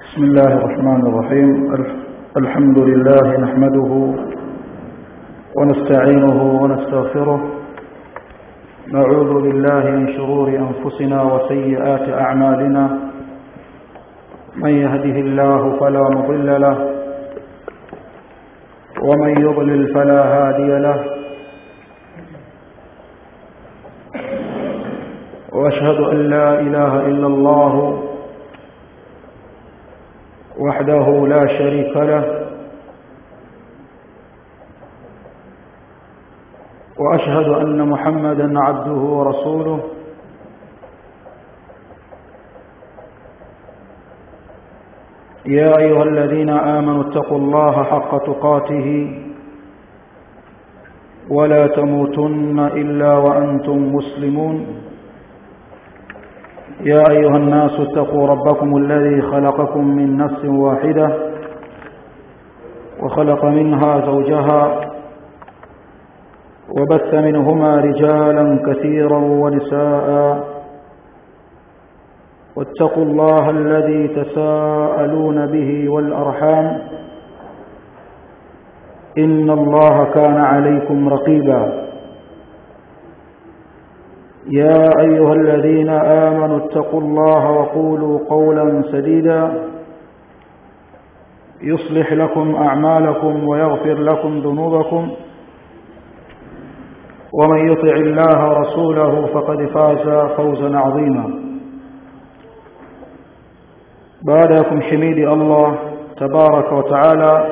بسم الله الرحمن الرحيم. الحمد لله نحمده ونستعينه ونستغفره، نعوذ بالله من شرور أنفسنا وسيئات أعمالنا، من يهده الله فلا مضل له ومن يضلل فلا هادي له، وأشهد أن لا إله إلا الله وحده لا شريك له، وأشهد أن محمدا عبده ورسوله. يا أيها الذين آمنوا اتقوا الله حق تقاته ولا تموتن إلا وأنتم مسلمون. يا أيها الناس اتقوا ربكم الذي خلقكم من نفس واحدة وخلق منها زوجها وبث منهما رجالا كثيرا ونساء، واتقوا الله الذي تساءلون به والأرحام، إن الله كان عليكم رقيبا. يا أيها الذين آمنوا اتقوا الله وقولوا قولا سديدا يصلح لكم أعمالكم ويغفر لكم ذنوبكم، ومن يطع الله ورسوله فقد فاز فوزا عظيما. بعدكم حميد الله تبارك وتعالى،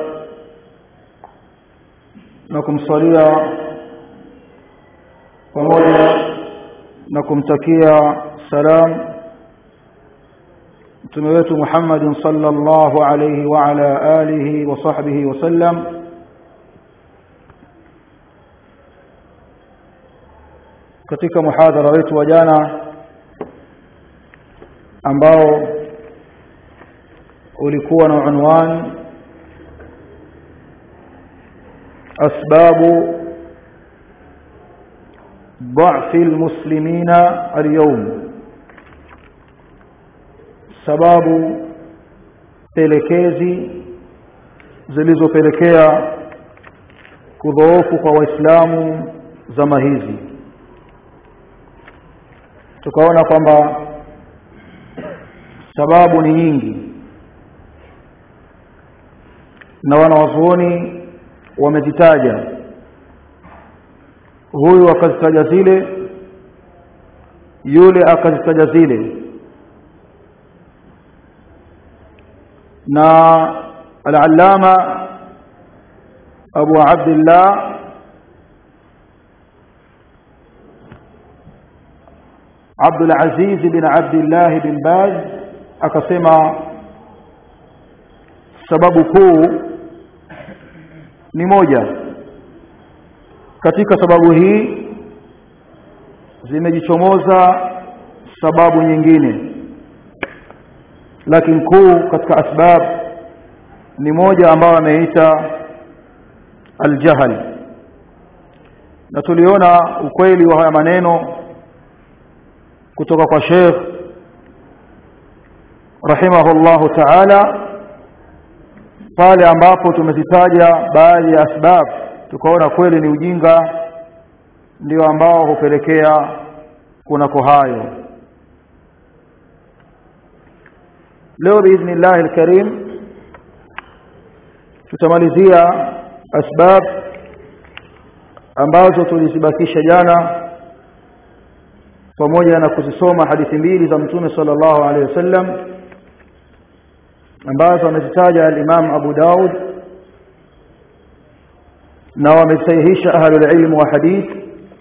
نكم صليا ومولا نكم تكيا سلام متمويت محمد صلى الله عليه وعلى آله وصحبه وسلم. katika muhadhara wetu wa jana ambao ulikuwa na unwani asbabu ضعف المسلمين اليوم, sababu pelekezi zilizopelekea kudhoofu kwa waislamu zama hizi. Tukaona kwamba sababu ni nyingi na wanawazuoni wamezitaja, huyu akazitaja zile, yule akazitaja zile, na al-allama Abu Abdullah Abdul Aziz bin Abdullah bin Baz akasema sababu kuu ni moja. Katika sababu hii zimejichomoza sababu nyingine, lakini kuu katika asbab ni moja ambayo ameita al-jahl. Na tuliona ukweli wa haya maneno kutoka kwa Sheikh rahimahullahu ta'ala pale ambapo tumezitaja baadhi ya asbab, tukaona kweli ni ujinga ndio ambao hupelekea kunako hayo. Leo biidhnillah alkarim tutamalizia asbab ambazo tulizibakisha jana, pamoja na kuzisoma hadithi mbili za Mtume sallallahu alaihi wasallam ambazo amezitaja al-Imam Abu Daud na wamesahihisha ahlul ilm wa hadith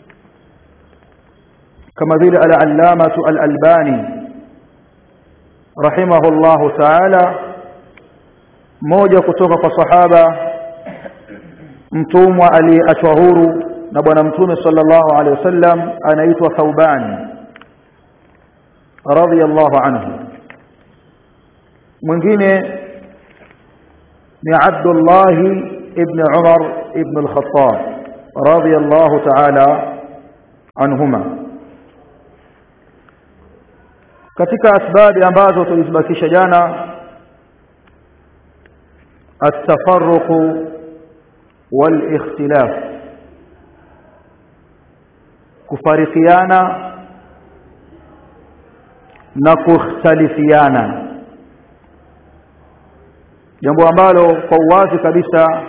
kama vile al-allamatu al-Albani rahimahullahu ta'ala, moja kutoka kwa sahaba mtumwa aliyeachwa huru na bwana Mtume sallallahu alaihi wasallam anaitwa Thauban radhiyallahu anhu. Mwingine ni Abdullah ibn Umar ibn al-Khattab radhiyallahu ta'ala anhuma. Katika asbabi ambazo tulizibakisha jana التفرق والاختلاف kufarikiana na kukhtalifiana, jambo ambalo kwa uwazi kabisa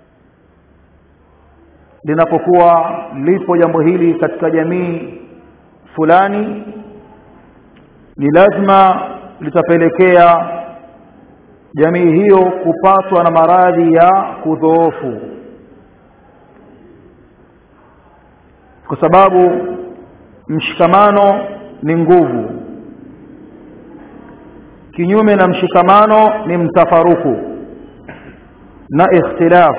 linapokuwa lipo jambo hili katika jamii fulani ni lazima litapelekea jamii hiyo kupatwa na maradhi ya kudhoofu, kwa sababu mshikamano ni nguvu, kinyume na mshikamano ni mtafaruku na ikhtilaf.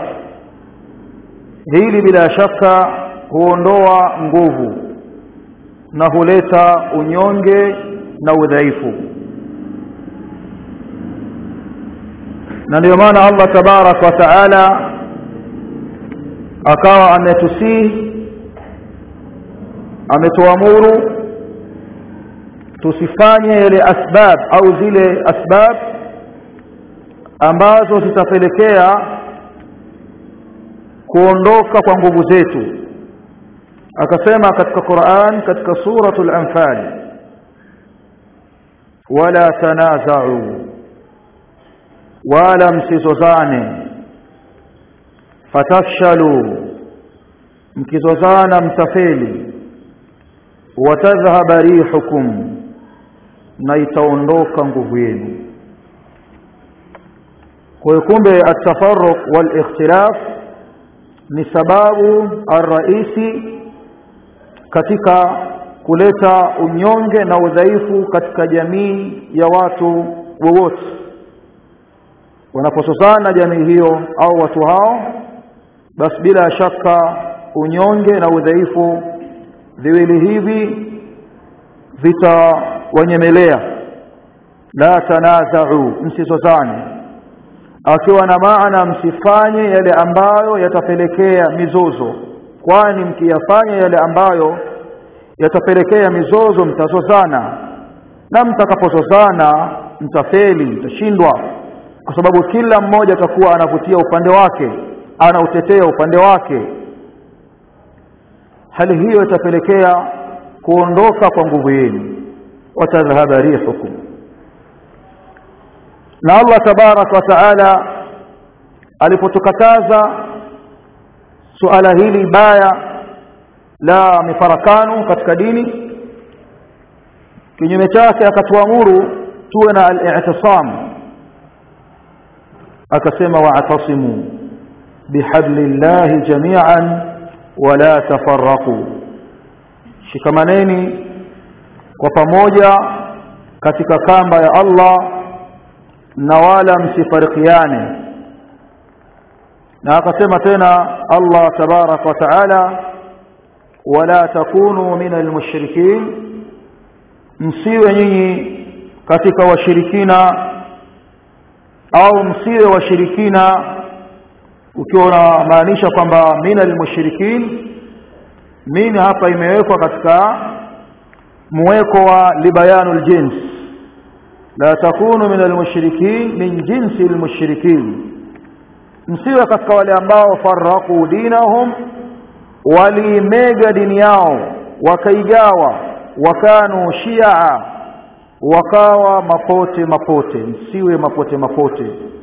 Hili bila shaka huondoa nguvu na huleta unyonge na udhaifu. Na ndio maana Allah tabarak wa taala akawa ametusihi, ametuamuru tusifanye yale asbab au zile asbab ambazo zitapelekea kuondoka kwa nguvu zetu. Akasema katika Qur'an katika suratul Anfal, wala tanaza'u, wala msizozane, fatafshalu, mkizozana mtafeli, watadhhaba rihukum, na itaondoka nguvu yenu. Kwa kumbe at-tafarruq wal ikhtilaf ni sababu ar-raisi katika kuleta unyonge na udhaifu katika jamii ya watu wowote. Wanapososana jamii hiyo au watu hao, basi bila shaka unyonge na udhaifu viwili hivi vitawanyemelea. La tanaza'u, msizozane, akiwa na maana msifanye yale ambayo yatapelekea mizozo, kwani mkiyafanya yale ambayo yatapelekea mizozo mtazozana, na mtakapozozana mtafeli, mtashindwa, kwa sababu kila mmoja atakuwa anavutia upande wake, anautetea upande wake. Hali hiyo itapelekea kuondoka kwa nguvu yenu, watadhhaba rihukum. Na Allah tabarak wa taala alipotukataza suala hili baya la mifarakano katika dini, kinyume chake akatuamuru tuwe na al-i'tisam. Akasema wa'tasimu bihablillahi jami'an wala tafarraqu, shikamaneni kwa pamoja katika kamba ya Allah na wala msifarikiane. Na akasema tena Allah tabarak wa taala, wala takunu minal mushrikin, msiwe nyinyi katika washirikina, au msiwe washirikina ukiwa unamaanisha kwamba minal mushrikin. Min hapa imewekwa katika muweko wa libayanul jins, la takunu minal mushrikin min jinsi almushrikin, msiwe katika wale ambao farraqu dinahum, walimega dini yao wakaigawa, wakanu shia, wakawa mapote mapote. Msiwe mapote mapote.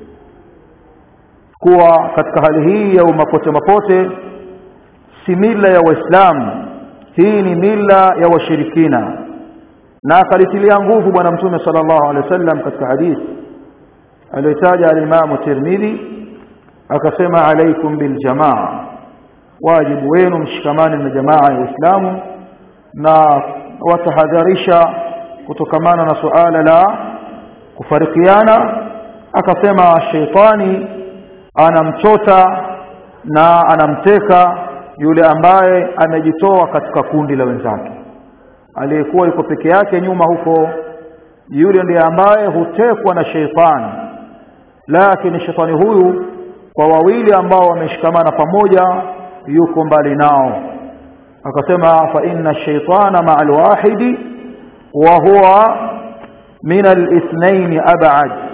Kuwa katika hali hii ya mapote mapote si mila ya Waislamu, hii ni mila ya washirikina. Na akalitilia nguvu bwana Mtume sallallahu alaihi wasallam katika hadithi aliyotaja al-Imam Tirmidhi, akasema alaikum bil jamaa, wajibu wenu mshikamane na jamaa ya Uislamu, na watahadharisha kutokamana na suala la kufarikiana. Akasema shaitani anamchota na anamteka yule ambaye amejitoa katika kundi la wenzake. Aliyekuwa yuko peke yake nyuma huko, yule ndiye ambaye hutekwa na shaitani. Lakini shaitani huyu kwa wawili ambao wameshikamana pamoja yuko mbali nao. Akasema fa inna shaitana ma'al wahidi wa huwa min al-ithnain ab'ad,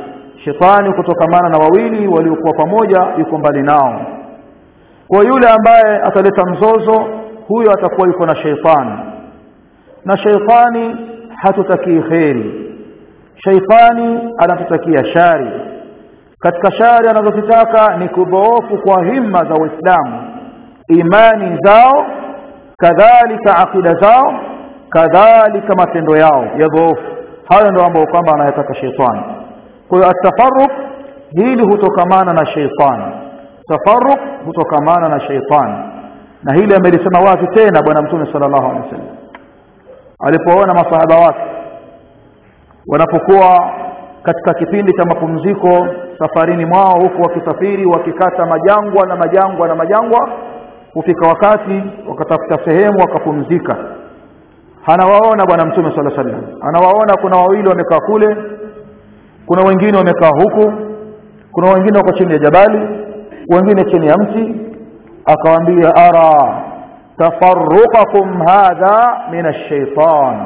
Shetani kutokamana na wawili waliokuwa pamoja yuko mbali nao. Kwa yule ambaye ataleta mzozo, huyo atakuwa yuko na shetani, na shetani hatutakii kheri. Shetani anatutakia shari. Katika shari anazotaka ni kudhoofu kwa himma za Uislamu, imani zao, kadhalika akida zao, kadhalika matendo yao ya dhoofu. Hayo ndio ambayo kwamba anayataka shetani. Kwa hiyo atafarruq hili hutokamana na shetani. Tafarruq hutokamana na shetani, na hili amelisema wazi tena bwana Mtume sallallahu alaihi wasallam alipoona masahaba wake wanapokuwa katika kipindi cha mapumziko safarini mwao, huku wakisafiri wakikata majangwa na majangwa na majangwa, kufika wakati wakatafuta sehemu wakapumzika. Anawaona bwana Mtume sallallahu alaihi wasallam, anawaona kuna wawili wamekaa kule, kuna wengine wamekaa huku, kuna wengine wako chini ya jabali, wengine chini ya mti. Akawaambia, ara tafarruqakum hadha min ash-shaytan,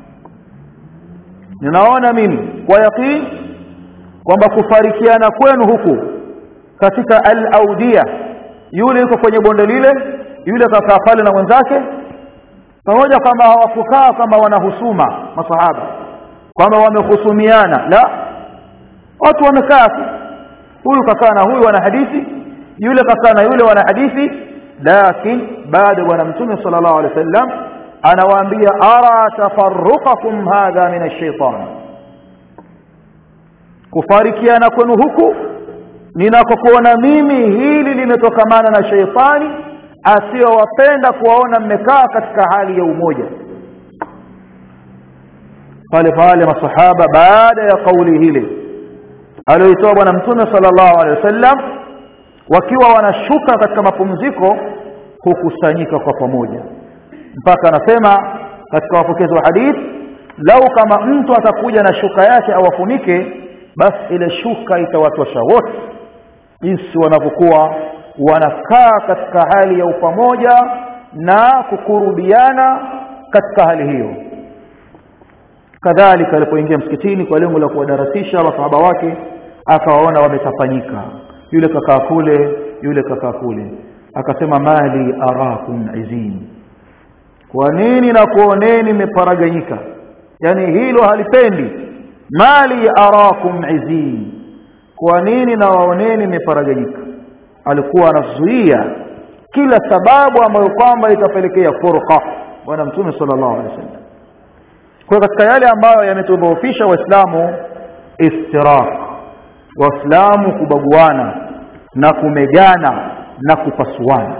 ninaona mimi kwa yaqeen kwamba kufarikiana kwenu huku katika al-awdiya, yule yuko kwenye bonde lile, yule kakaa pale na mwenzake, pamoja kama hawakukaa kama wanahusuma masahaba kama wamehusumiana, la, watu wamekaa, huyu kakaa na huyu wana hadithi, yule kakaa na yule wana hadithi. Lakini baada bwana Mtume sallallahu alaihi wasallam anawaambia, ara tafarruqakum hadha min ash-shaytan, kufarikiana kwenu huku ninakokuona mimi hili limetokamana na shaytani asiyowapenda kuwaona mmekaa katika hali ya umoja. Pale masahaba baada ya kauli hile aliyoitoa bwana Mtume sallallahu alaihi wasallam, wakiwa wanashuka katika mapumziko, hukusanyika kwa pamoja, mpaka anasema katika wapokezi wa hadith, lau kama mtu atakuja na shuka yake awafunike, basi ile shuka itawatosha wote, jinsi wanavyokuwa wanakaa katika hali ya upamoja na kukurubiana katika hali hiyo. Kadhalika alipoingia msikitini kwa lengo la kuwadarasisha masahaba wake, akawaona wametafanyika, yule kakaa kule, yule kakaa kule, akasema, mali arakum izin, kwa nini na kuoneni mmeparaganyika? Yani hilo halipendi. Mali arakum izin, kwa nini na waoneni mmeparaganyika? Alikuwa anazuia kila sababu ambayo kwamba itapelekea furqa bwana Mtume sallallahu alaihi wasallam. Kwa katika yale ambayo yametudhoofisha Waislamu, istiraq, Waislamu kubaguana na kumegana na kupasuana.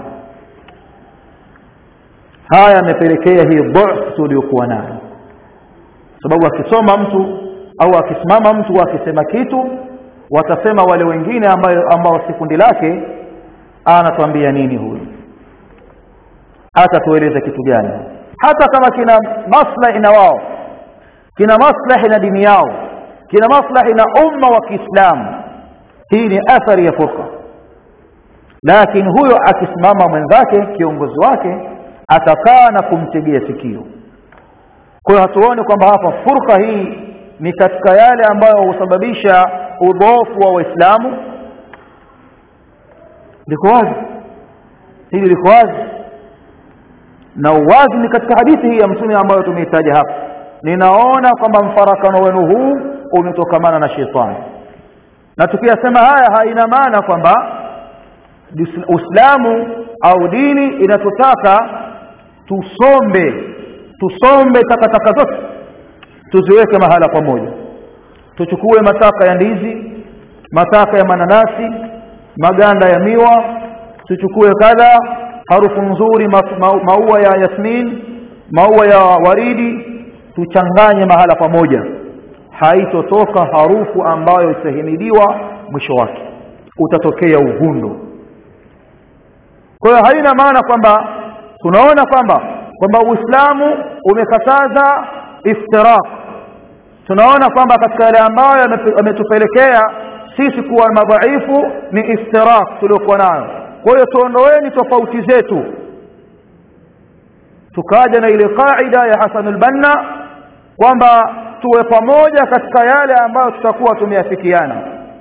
Haya yamepelekea hii dhaifu tuliyokuwa nayo, sababu akisoma mtu au akisimama mtu akisema kitu, watasema wale wengine ambao si kundi lake, anatuambia nini huyu, hata tueleze kitu gani, hata kama kina maslahi na wao, kina maslahi na dini yao, kina maslahi na umma wa Kiislamu. Hii ni athari ya furqa. Lakini huyo akisimama mwenzake, kiongozi wake, atakaa na kumtegea sikio. Kwa hiyo hatuone kwamba hapa furqa hii ni katika yale ambayo husababisha udhaifu wa Waislamu. Liko wazi, hili liko wazi, na wazi ni katika hadithi hii ya Mtume ambayo tumeitaja hapa. Ninaona kwamba mfarakano wenu huu umetokamana na shetani. Na tukiyasema haya haina maana kwamba Uislamu au dini inatutaka tusombe takataka zote tuziweke mahala pamoja. Tuchukue mataka ya ndizi, mataka ya mananasi, maganda ya miwa, tuchukue kadha, harufu nzuri, maua ya yasmin, maua ya waridi, tuchanganye mahala pamoja. Haitotoka harufu ambayo itahimidiwa, mwisho wake utatokea uvundo. Kwa hiyo haina maana kwamba tunaona kwamba Uislamu umekataza iftiraq. Tunaona kwamba katika yale ambayo yametupelekea sisi kuwa madhaifu ni iftiraq tuliokuwa nayo. Kwa hiyo tuondoeni tofauti zetu, tukaja na ile kaida ya Hasan al-Banna kwamba tuwe pamoja katika yale ambayo tutakuwa tumeafikiana.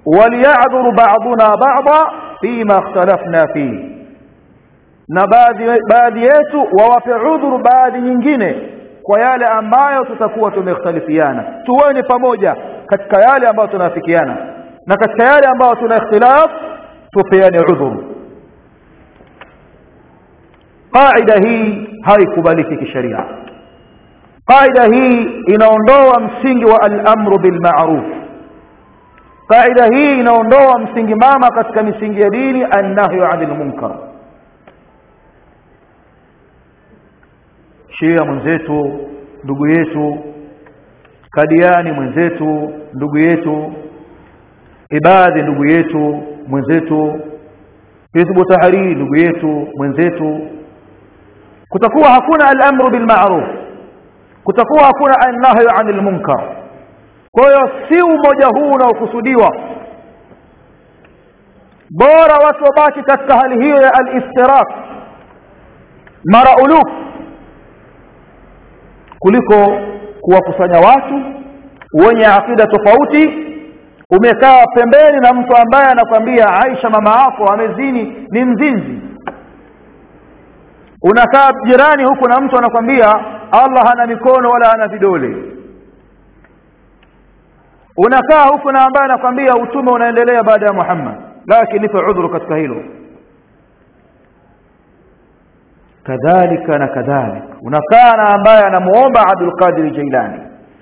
waliya'dhur ba'duna ba'dha fima ikhtalafna fihi, na baadhi yetu wawape udhuru baadhi nyingine kwa yale ambayo tutakuwa tumekhtalifiana. Tuone pamoja katika yale ambayo tunafikiana, na katika yale ambayo tuna ikhtilaf tupeane udhuru. Qaida hii haikubaliki kisheria. Qaida hii inaondoa msingi wa al-amru bil ma'ruf. Qaida hii inaondoa msingi mama katika misingi ya dini, an-nahyu 'anil munkar. Shia mwenzetu, ndugu yetu, Kadiani mwenzetu, ndugu yetu, Ibadhi ndugu yetu, mwenzetu, Hizbu Tahrir ndugu yetu, mwenzetu, kutakuwa hakuna al-amru bil ma'ruf, kutakuwa hakuna an-nahyu 'anil munkar. Kwa hiyo si umoja huu unaokusudiwa. Bora watu wabaki katika hali hiyo ya al-iftirak mara uluf, kuliko kuwakusanya watu wenye akida tofauti. Umekaa pembeni na mtu ambaye anakuambia Aisha mama yako amezini, ni mzinzi. Unakaa jirani huku na mtu anakuambia Allah hana mikono wala hana vidole. Unakaa huku na ambaye anakuambia utume unaendelea baada ya Muhammad, lakini nipe udhuru katika hilo. Kadhalika na kadhalika unakaa na ambaye anamuomba Abdul Qadir Jailani.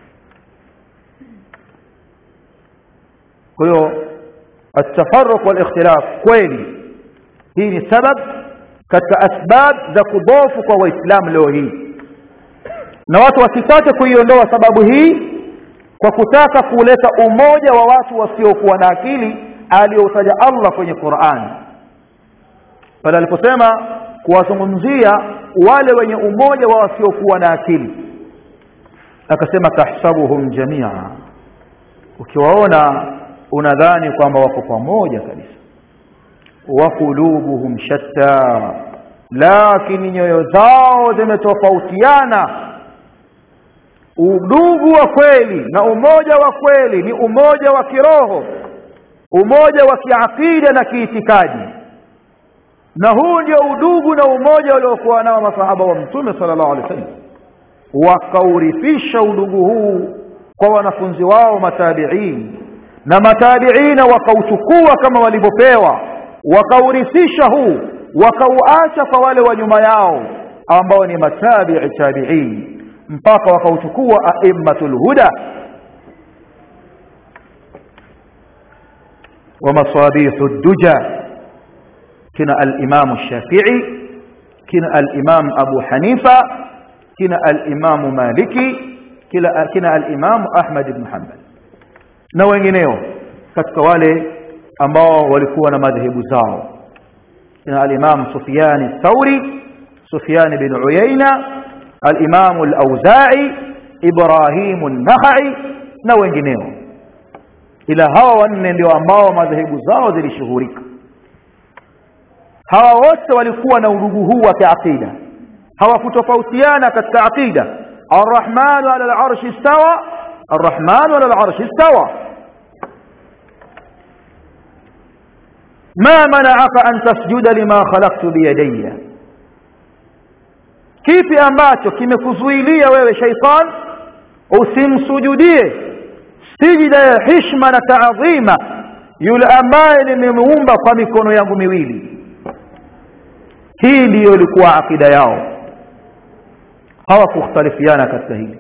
Kwa hiyo at-tafarruq wal ikhtilaf kweli hii ni sabab katika asbab za kudhofu kwa Waislamu leo hii, na watu wasitake kuiondoa sababu hii kwa kutaka kuleta umoja wa watu wasiokuwa na akili aliotaja Allah kwenye Qur'an pale aliposema kuwazungumzia wale wenye umoja wa wasiokuwa na akili, akasema tahsabuhum jami'a, ukiwaona unadhani kwamba wako pamoja kabisa, wa qulubuhum shatta, lakini nyoyo zao zimetofautiana. Udugu wa kweli na umoja wa kweli ni umoja wa kiroho, umoja wa kiakida na kiitikadi, na huu ndio udugu na umoja waliokuwa nao masahaba wa Mtume sallallahu alaihi wasallam. Wakaurifisha udugu huu kwa wanafunzi wao matabi'in, na matabi'ina wakauchukua kama walivyopewa, wakaurithisha huu, wakauacha kwa wale wa nyuma yao ambao ni matabi'i tabi'in, mpaka wakauchukua a'immatul huda wa masabihud duja, kina al-Imam Shafi'i, kina al-Imam Abu Hanifa, kina al-Imam Maliki, kina al-Imam Ahmad ibn Hanbal na wengineo katika wale ambao walikuwa na madhehebu zao, kina al-Imam Sufyan al-Thawri, Sufyan bin Uyayna, al-Imam al-Awza'i, Ibrahim an-Nakhai na wengineo. Ila hawa wanne ndio ambao madhehebu zao zilishuhurika. Hawa wote walikuwa na udugu huu wa kiakida, hawakutofautiana katika akida. Ar-Rahmanu 'ala al-'arshi istawa, Ar-Rahmanu 'ala al-'arshi istawa. Ma mana'aka an tasjuda lima khalaqtu bi yadayya, kipi ambacho kimekuzuilia wewe shaytan usimsujudie sijida ya heshima na taadhima yule ambaye nimemuumba kwa mikono yangu miwili? Hii ndiyo ilikuwa akida yao, hawakukhtalifiana katika hili.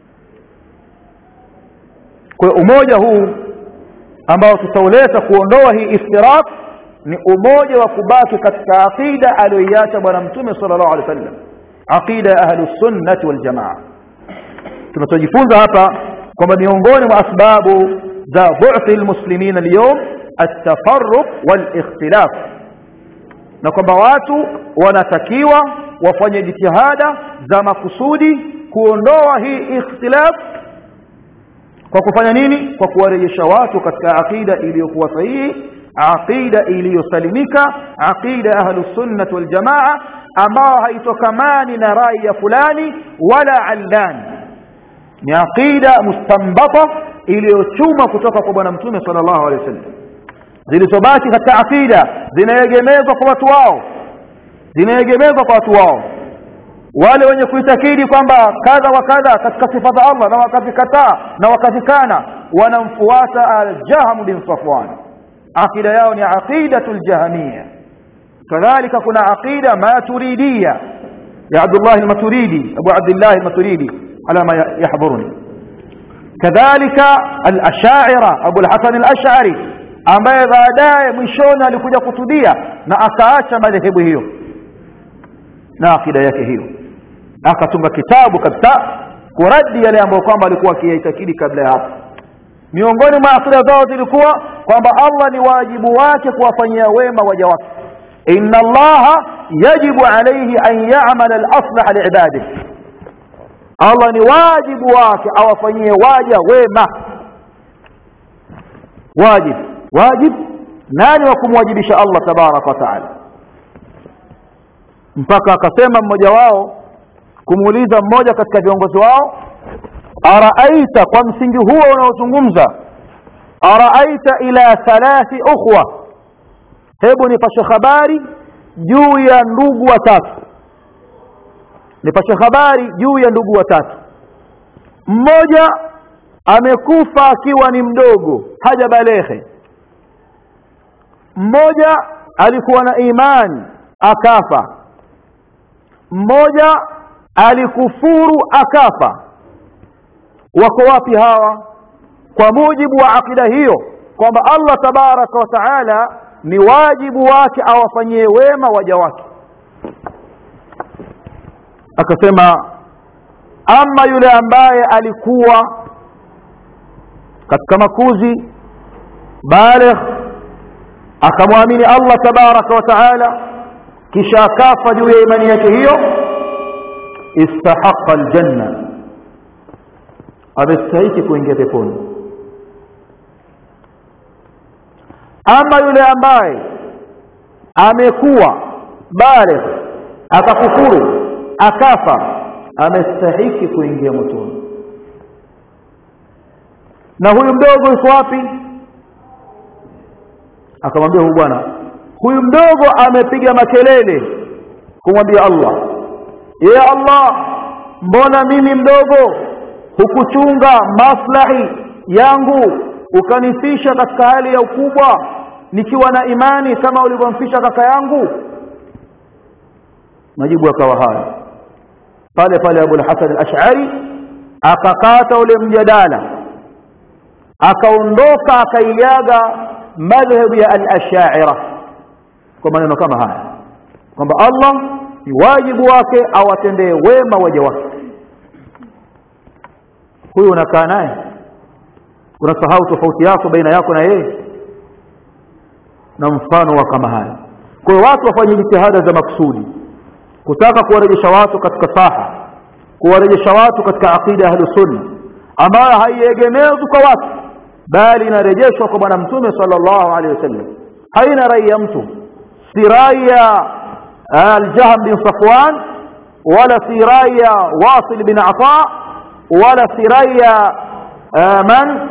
Kwa umoja huu ambao tutauleta kuondoa hii iftirak ni umoja wa kubaki katika akida aliyoiacha bwana Mtume sallallahu alaihi wasallam, akida ya ahlus sunnah wal jamaa. Tunachojifunza hapa kwamba miongoni mwa asbabu za bu'thi almuslimina leo at-tafarruq wal ikhtilaf, na kwamba watu wanatakiwa wafanye jitihada za makusudi kuondoa hii ikhtilaf. Kwa kufanya nini? Kwa kuwarejesha watu katika akida iliyokuwa sahihi, akida iliyosalimika, akida ahlus sunnah wal jamaa, ambao haitokamani na rai ya fulani wala allani. Ni akida mustambata iliyochuma kutoka kwa bwana Mtume sallallahu alaihi wasallam, zilizobaki katika akida zinaegemezwa kwa watu wao. Wale wenye kuitakidi kwamba kadha wa kadha katika sifa za Allah na wakazikataa na wakazikana, wanamfuata al-Jahm bin Safwan. Akida yao ni aqidatul jahmiyya. kadhalika kuna aqida maturidiyya ya Abdullah al-Maturidi, Abu Abdullah al-Maturidi ala ma yahdhuruni. kadhalika al-Ash'ari, Abu al-Hasan al-Ash'ari, ambaye baadaye mwishoni alikuja kutudia na akaacha madhehebu hiyo na akida yake hiyo, akatunga kitabu kabisa kuradi yale ambayo kwamba alikuwa akiitakidi kabla ya hapo. Miongoni mwa akida zao zilikuwa kwamba Allah ni wajibu wake kuwafanyia wema waja wake. Inna Allaha yajibu alayhi an ya'mala al-aslah li'ibadihi, Allah ni wajibu wake awafanyie waja wema. Wajib nani wa kumwajibisha Allah tabaraka wa taala? Mpaka akasema mmoja wao kumuuliza mmoja katika viongozi wao, araaita, kwa msingi huo unaozungumza, araaita ila thalathi ukhwa, hebu nipashe habari juu ya ndugu watatu. Mmoja amekufa akiwa ni mdogo, hajabaleghe. Mmoja alikuwa na imani akafa. Mmoja alikufuru akafa. Wako wapi hawa? Kwa mujibu wa akida hiyo kwamba Allah tabaraka wa taala ni wajibu wake awafanyie wema waja wake. Akasema, ama yule ambaye alikuwa katika makuzi baligh, akamwamini Allah tabaraka wa taala, kisha akafa juu ya imani yake hiyo, istahaqqa aljanna, amestahiki kuingia peponi. Ama yule ambaye amekuwa baligh akakufuru akafa, amestahiki kuingia motoni. Na huyu mdogo yuko wapi? Akamwambia huyu bwana, huyu mdogo amepiga makelele kumwambia Allah, ya Allah, mbona mimi mdogo hukuchunga maslahi yangu ukanifisha katika hali ya ukubwa nikiwa na imani kama ulivyomfisha kaka yangu? Majibu yakawa haya. Pale pale Abu al-Hasan al-Ash'ari akakata ule mjadala, akaondoka, akaiaga madhhabu ya al-Ash'ari kwa maneno kama haya, kwamba Allah ni wajibu wake awatendee wema waja wake. Huyu unakaa naye, unasahau tofauti yako baina yako na yeye, na mfano wa kama haya. Kwa hiyo watu wafanye jitihada za maksudi kutaka kuwarejesha watu katika saha, kuwarejesha watu katika aqida ahlus sunna ambayo haiegemezwi kwa watu, bali inarejeshwa kwa bwana mtume sallallahu alaihi wasallam. Haina rai ya mtu, si rai ya al-Jahm bin Safwan, wala si rai ya Wasil bin Ata, wala si rai ya man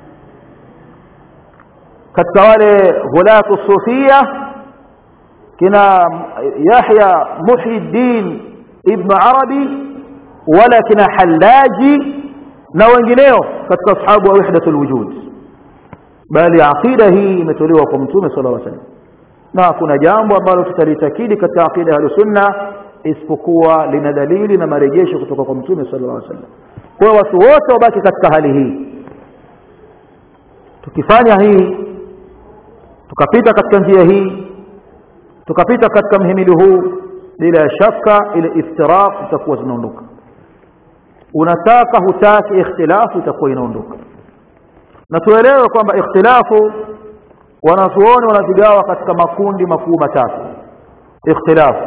katika wale ghulatu sufia kina Yahya Muhyiddin ibn Arabi, wala kina Hallaji na wengineo katika ashabu wa wahdatul wujud, bali aqida hii imetolewa kwa mtume sallallahu alaihi wasallam. Na kuna jambo ambalo tutalitakidi katika aqida ya sunna isipokuwa lina dalili na marejesho kutoka kwa mtume sallallahu alaihi wasallam. Kwa watu wote wabaki katika hali hii. Tukifanya hii, tukapita katika njia hii, tukapita katika mhimili huu, bila shaka ile iftiraq itakuwa zinaondoka. Unataka hutaki, ikhtilafu itakuwa inaondoka. Na tuelewe kwamba ikhtilafu wanazuoni wanazigawa katika makundi makuu matatu. Ikhtilafu,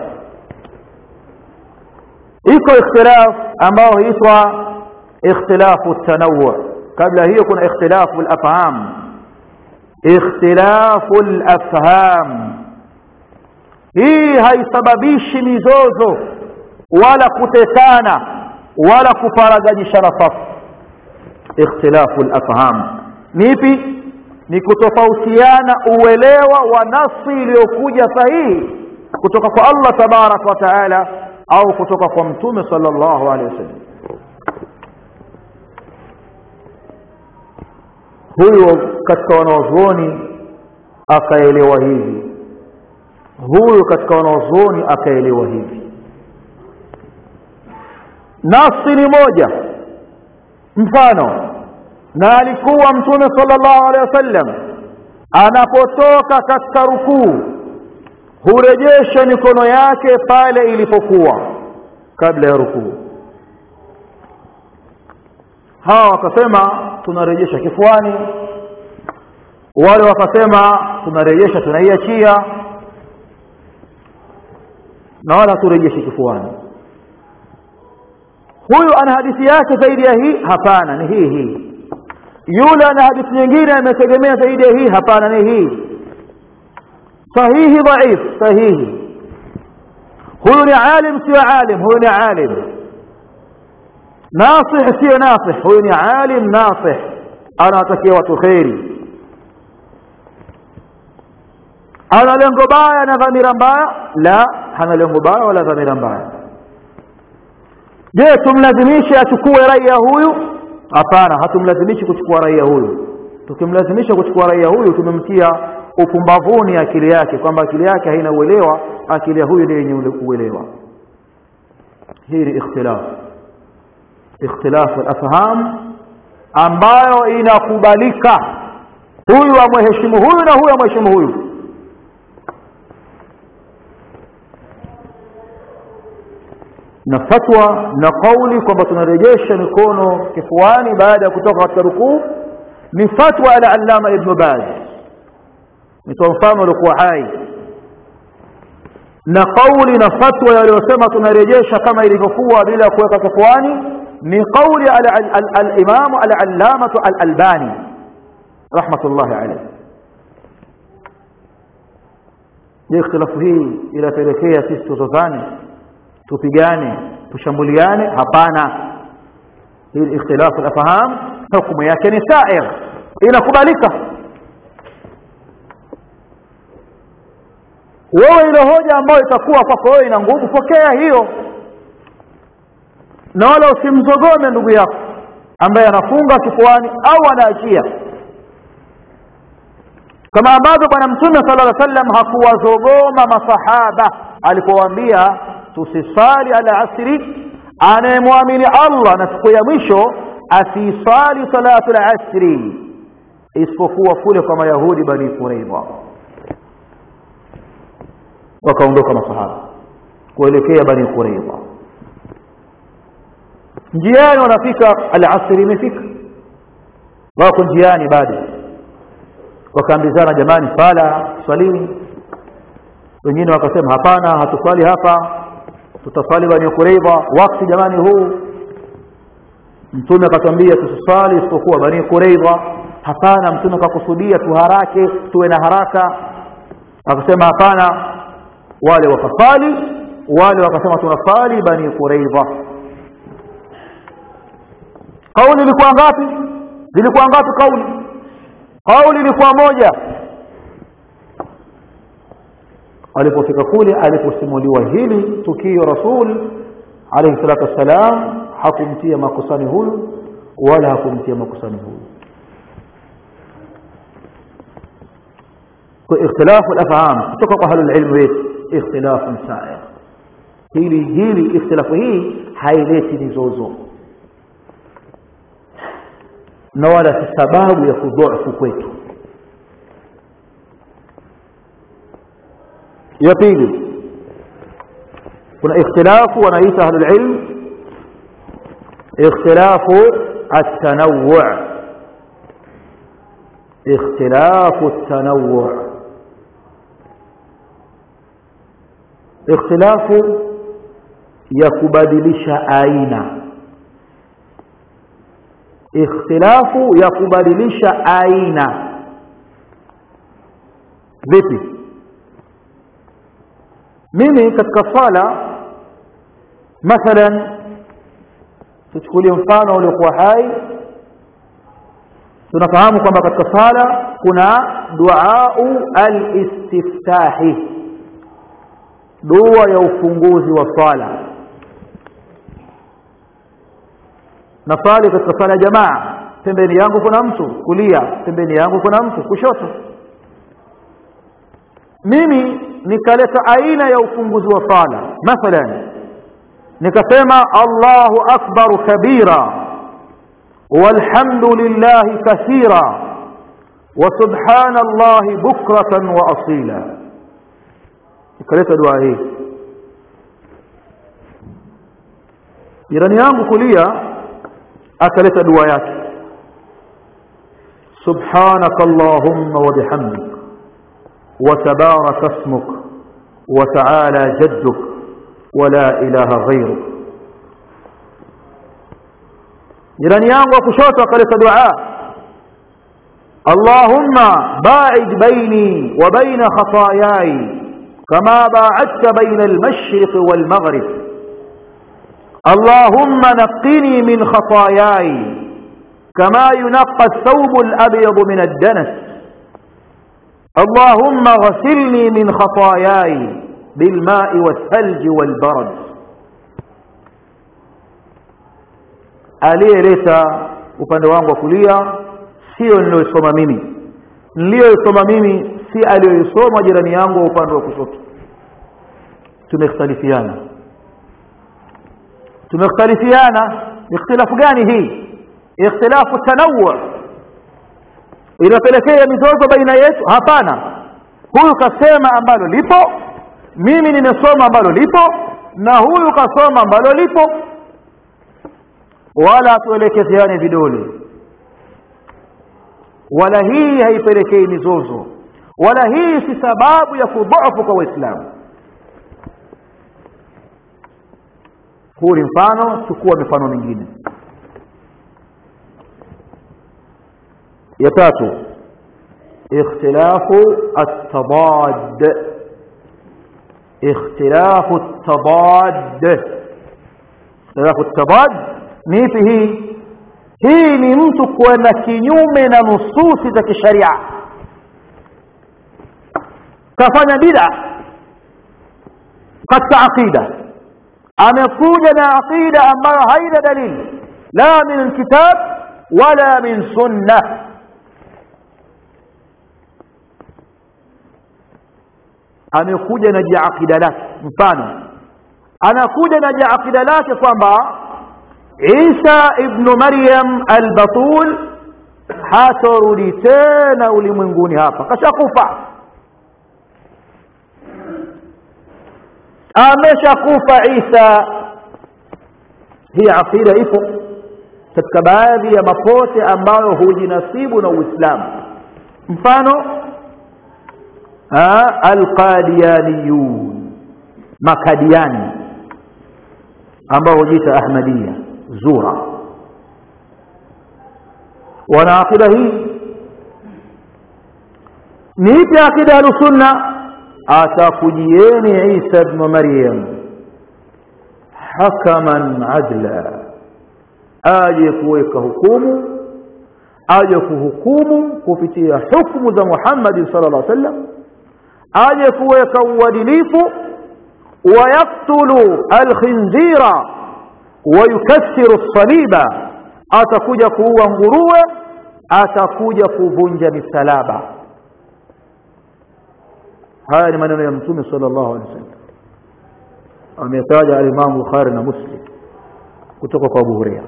iko ikhtilaf ambao huitwa ikhtilafu tanawwu. Kabla hiyo kuna ikhtilafu al-afham. Ikhtilafu al-afham hii haisababishi mizozo wala kutetana wala kufaragajisha safu. Ikhtilafu al-afham ni ipi? ni kutofautiana uelewa wa nafsi iliyokuja sahihi kutoka kwa Allah tabarak wa taala au kutoka kwa mtume sallallahu alaihi wasallam. Huyo katika wanazuoni akaelewa hivi, huyo katika wanazuoni akaelewa hivi. Nafsi ni moja. Mfano, na alikuwa mtume sallallahu alaihi wasallam anapotoka katika rukuu hurejesha mikono yake pale ilipokuwa kabla ya rukuu. Hawa wakasema tunarejesha kifuani, wale wakasema tunarejesha tunaiachia, na wala turejeshe kifuani. Huyu ana hadithi yake zaidi ya hii? Hapana, ni hii. Yule ana hadithi nyingine ametegemea zaidi ya hii? Hapana, ni hii. Sahihi dhaif, sahihi. Huyu ni alim sio alim, huyu ni alim. Nasih sio nasih, huyu ni alim nasih, anawatakia watu khairi. Ana lengo baya na dhamira mbaya? La, hana lengo baya wala dhamira mbaya. Je, tumlazimishe achukue raia huyu? Hapana, hatumlazimishi kuchukua raia huyu. Tukimlazimisha kuchukua raia huyu tumemtia upumbavuni akili yake, kwamba akili yake haina uelewa, akili ya huyu ndiye yenye uelewa. Hii ni ikhtilaf al-afham ambayo inakubalika. Huyu amheshimu huyu na huyu amheshimu huyu. Na fatwa na kauli kwamba tunarejesha mikono kifuani baada ya kutoka katika rukuu ni fatwa al-Allama Ibn Baz. Nitoa mfano uliokuwa hai. Na kauli na fatwa yaliyosema tunarejesha kama ilivyokuwa bila kuweka kifuani ni kauli al-Imam al-Allama al-Albani rahmatullahi alayhi. Je, ikhtilafu hii inapelekea sisi tuzozane, tupigane, tushambuliane? Hapana. Hii ikhtilafu al-afham hukumu yake ni sa'ir, inakubalika. Wewe ile hoja ambayo itakuwa kwako wewe ina nguvu, pokea hiyo, na wala usimzogome ndugu yako ambaye anafunga kifuani au anaachia, kama ambavyo bwana mtume sallallahu alaihi wasallam hakuwazogoma masahaba alipowaambia tusisali al-asri, anayemwamini Allah na siku ya mwisho asisali salatu al-asri, isipokuwa kule kwa Mayahudi Bani Quraidha. Wakaondoka masahaba kuelekea Bani Quraidha. Njiani wanafika, al-asri imefika, wako njiani bado, wakaambizana jamani, sala swalini. Wengine wakasema hapana, hatuswali hapa, tutaswali Bani Quraidha. Wakati jamani huu mtume akatwambia tusiswali isipokuwa Bani Quraidha. Hapana, mtume akakusudia tuharake, tuwe na haraka. Akasema hapana, wale wakasali, wale wakasema tunasali Bani Quraidha. Kauli ilikuwa ngapi? Zilikuwa ngapi kauli? Kauli ilikuwa moja. Alipofika kule, aliposimuliwa hili tukio, Rasul alayhi salatu wassalam hakumtia makosani huyu wala hakumtia makosani huyu. Kwa ikhtilafu al-afham kutoka kwa ahlul ilm wetu, ikhtilafu sa'ir. Hili ikhtilafu hii haileti mizozo na wala si sababu ya kudhaifu kwetu. Ya pili, kuna ikhtilafu wanaita ahlul ilm ikhtilafu at-tanawwu'. Ikhtilafu at-tanawwu', ikhtilafu ya kubadilisha aina. Ikhtilafu ya kubadilisha aina. Vipi? Mimi katika sala mathalan, tuchukulie mfano uliokuwa hai, tunafahamu kwamba katika sala kuna dua al-istiftahi, dua ya ufunguzi wa sala. Nasali katika sala ya jamaa, pembeni yangu kuna mtu kulia, pembeni yangu kuna mtu kushoto. Mimi nikaleta aina ya ufunguzi wa sala, mathalan nikasema Allahu akbar kabira walhamdulillahi kathira wa subhanallahi bukratan wa asila. Nikaleta dua hii. Jirani yangu kulia akaleta dua yake, subhanaka allahumma wa bihamdik wa tabaraka ismuk wa ta'ala jadduk wa la ilaha ghayruk. jirani yangu wa kushoto akaleta dua, allahumma ba'id baini wa baina khataayai kama ba'adta baina al-mashriq wal-maghrib, allahumma naqqini min khataayai kama yunqqa ath-thawb al-abyad min ad-danas, allahumma ghsilni min khataayai bil-ma'i wath-thalj wal-barad. Aliyeleta upande wangu wa kulia sio niliyosoma mimi, niliyosoma mimi si aliyosoma jirani yangu upande wa kushoto. Tumekhtalifiana. Ikhtilafu gani hii? Ikhtilafu tanawwu. Inapelekea mizozo baina yetu? Hapana. Huyu kasema ambalo lipo, mimi nimesoma ambalo lipo, na huyu kasoma ambalo lipo. Wala tuelekezeane vidole, wala hii haipelekei mizozo, wala hii si sababu ya kudhaifu kwa Waislamu. Huu ni mfano, chukua mifano mingine. Ya tatu, ikhtilafu at-tadad. Ikhtilafu at-tadad ni ipi hii? Hii ni mtu kwenda kinyume na nususi za kisharia, kafanya bid'a katika aqida, amekuja na aqida ambayo haina dalili la min kitab wala min sunnah. Amekuja na aqida lake, mfano anakuja na aqida lake kwamba Isa ibn Maryam al-Batul hatarudi tena ulimwenguni hapa, kashakufa, ameshakufa Isa. Hii aqida ipo katika baadhi ya mapote ambayo hujinasibu na Uislamu, mfano al-Qadiyaniyun, Makadiani ambao hujiita Ahmadiyya Zura. Wana aqida hii. Ni ipi aqida al-sunna? Atakujieni Isa ibn Maryam hakaman adla, aje kuweka hukumu, aje kuhukumu kupitia hukumu za Muhammad sallallahu alaihi wasallam, aje kuweka uadilifu, wayaktulu al-khinzira wayukathiru as-saliba, atakuja kuua nguruwe, atakuja kuvunja misalaba. Haya ni maneno ya Mtume sallallahu alaihi wasallam, ametaja al-Imam Bukhari na Muslim kutoka kwa Abu Hurairah.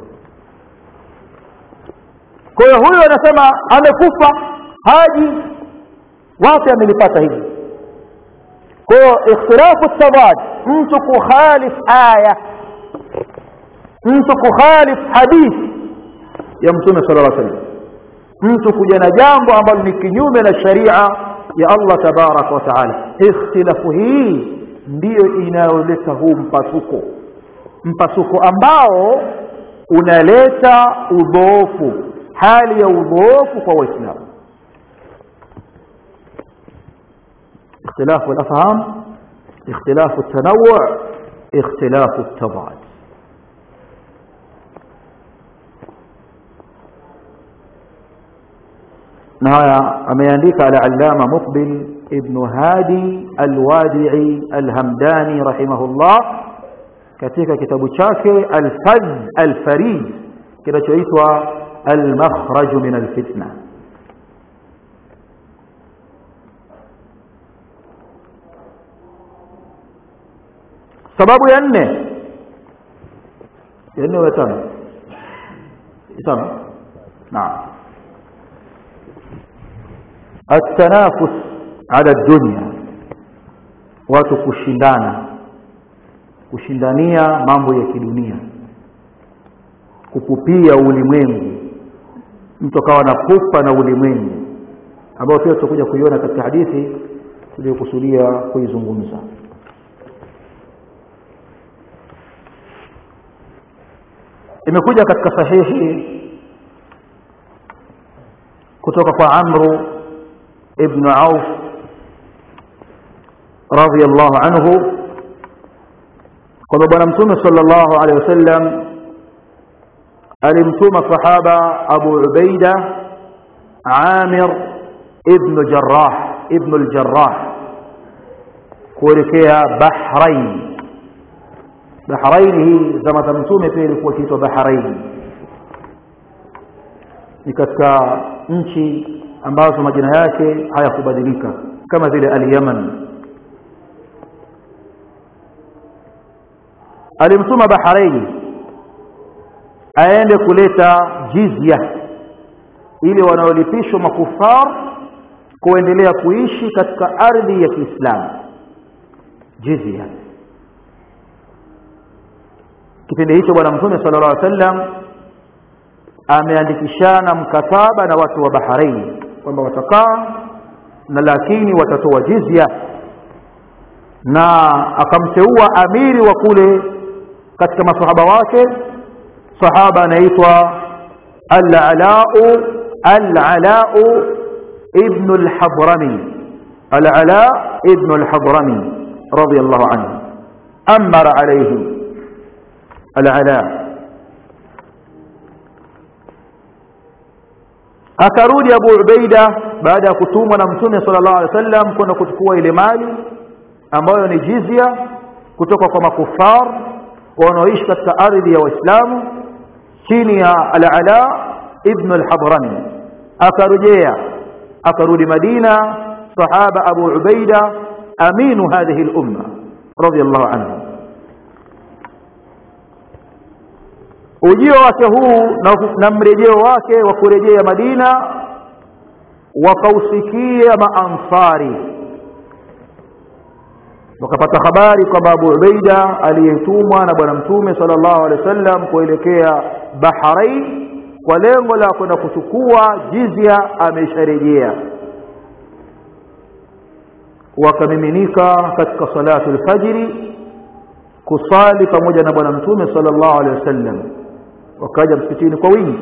Kwa hiyo huyo anasema amekufa, haji wapi amelipata hivi? Kwa hiyo ikhtilafu at-tadad, mtu kukhalif aya, mtu kukhalif hadithi ya Mtume sallallahu alaihi wasallam, mtu kuja na jambo ambalo ni kinyume na sharia ya Allah tabarak wa taala. Ikhtilafu hii ndiyo inayoleta huu mpasuko ambao unaleta udhaifu, hali ya udhaifu kwa Waislamu. Ikhtilafu al-afham, ikhtilafu at-tanawwu', ikhtilafu at-tadad. na haya ameandika al-allama Muqbil ibn Hadi al-Wadi'i al-Hamdani rahimahullah katika kitabu chake al-Fadh al-Farid kinachoitwa al-Makhraj min al-Fitna. sababu ya 4 ya 5 naam التنافس على الدنيا watu kushindania mambo ya kidunia, kupupia ulimwengu, mtu akawa na pupa na ulimwengu, ambao pia tutakuja kuiona katika hadithi tuliyokusudia kuizungumza. Imekuja katika sahihi kutoka kwa Amr ibn Auf radhiyallahu anhu kwamba bwana mtume sallallahu alayhi wasallam alimtuma sahaba Abu Ubaida Amir ibn al-Jarrah kuelekea Bahrain. Bahrain hii zama za mtume pia ilikuwa kiitwa Bahrain, ni katika nchi ambazo majina yake hayakubadilika kama vile al-Yaman. Alimtuma Bahrain aende kuleta jizya ili wanaolipishwa makufar kuendelea kuishi katika ardhi ya Kiislamu. Jizya. Kipindi hicho bwana mtume sallallahu alaihi wasallam ameandikishana mkataba na watu wa Bahrain kwamba watakaa na lakini watatoa jizya, na akamteua amiri wa kule katika masahaba wake, sahaba anaitwa Al-Ala ibn al-Hadrami. Al-Ala ibn al-Hadrami radiyallahu anhu amara alayhi Al-Ala. Akarudi Abu Ubaida baada ya kutumwa na mtume sallallahu alaihi wasallam kwenda kuchukua ile mali ambayo ni jizya kutoka kwa makufar wanaoishi katika ardhi ya Waislamu chini ya Al-Ala ibn al-Hadrami. akarudi Madina sahaba Abu Ubaida aminu hadhihi al-umma radiyallahu anhu. Ujio wake huu na mrejeo wake wa kurejea Madina wakausikia maansari, wakapata habari kwamba Abu Ubaida aliyetumwa na bwana mtume sallallahu alaihi wasallam kuelekea Bahrain kwa lengo la kwenda kuchukua jizya amesharejea. Wakamiminika katika salatul fajri kusali pamoja na bwana mtume sallallahu alaihi wasallam, wakaja msikitini kwa wingi.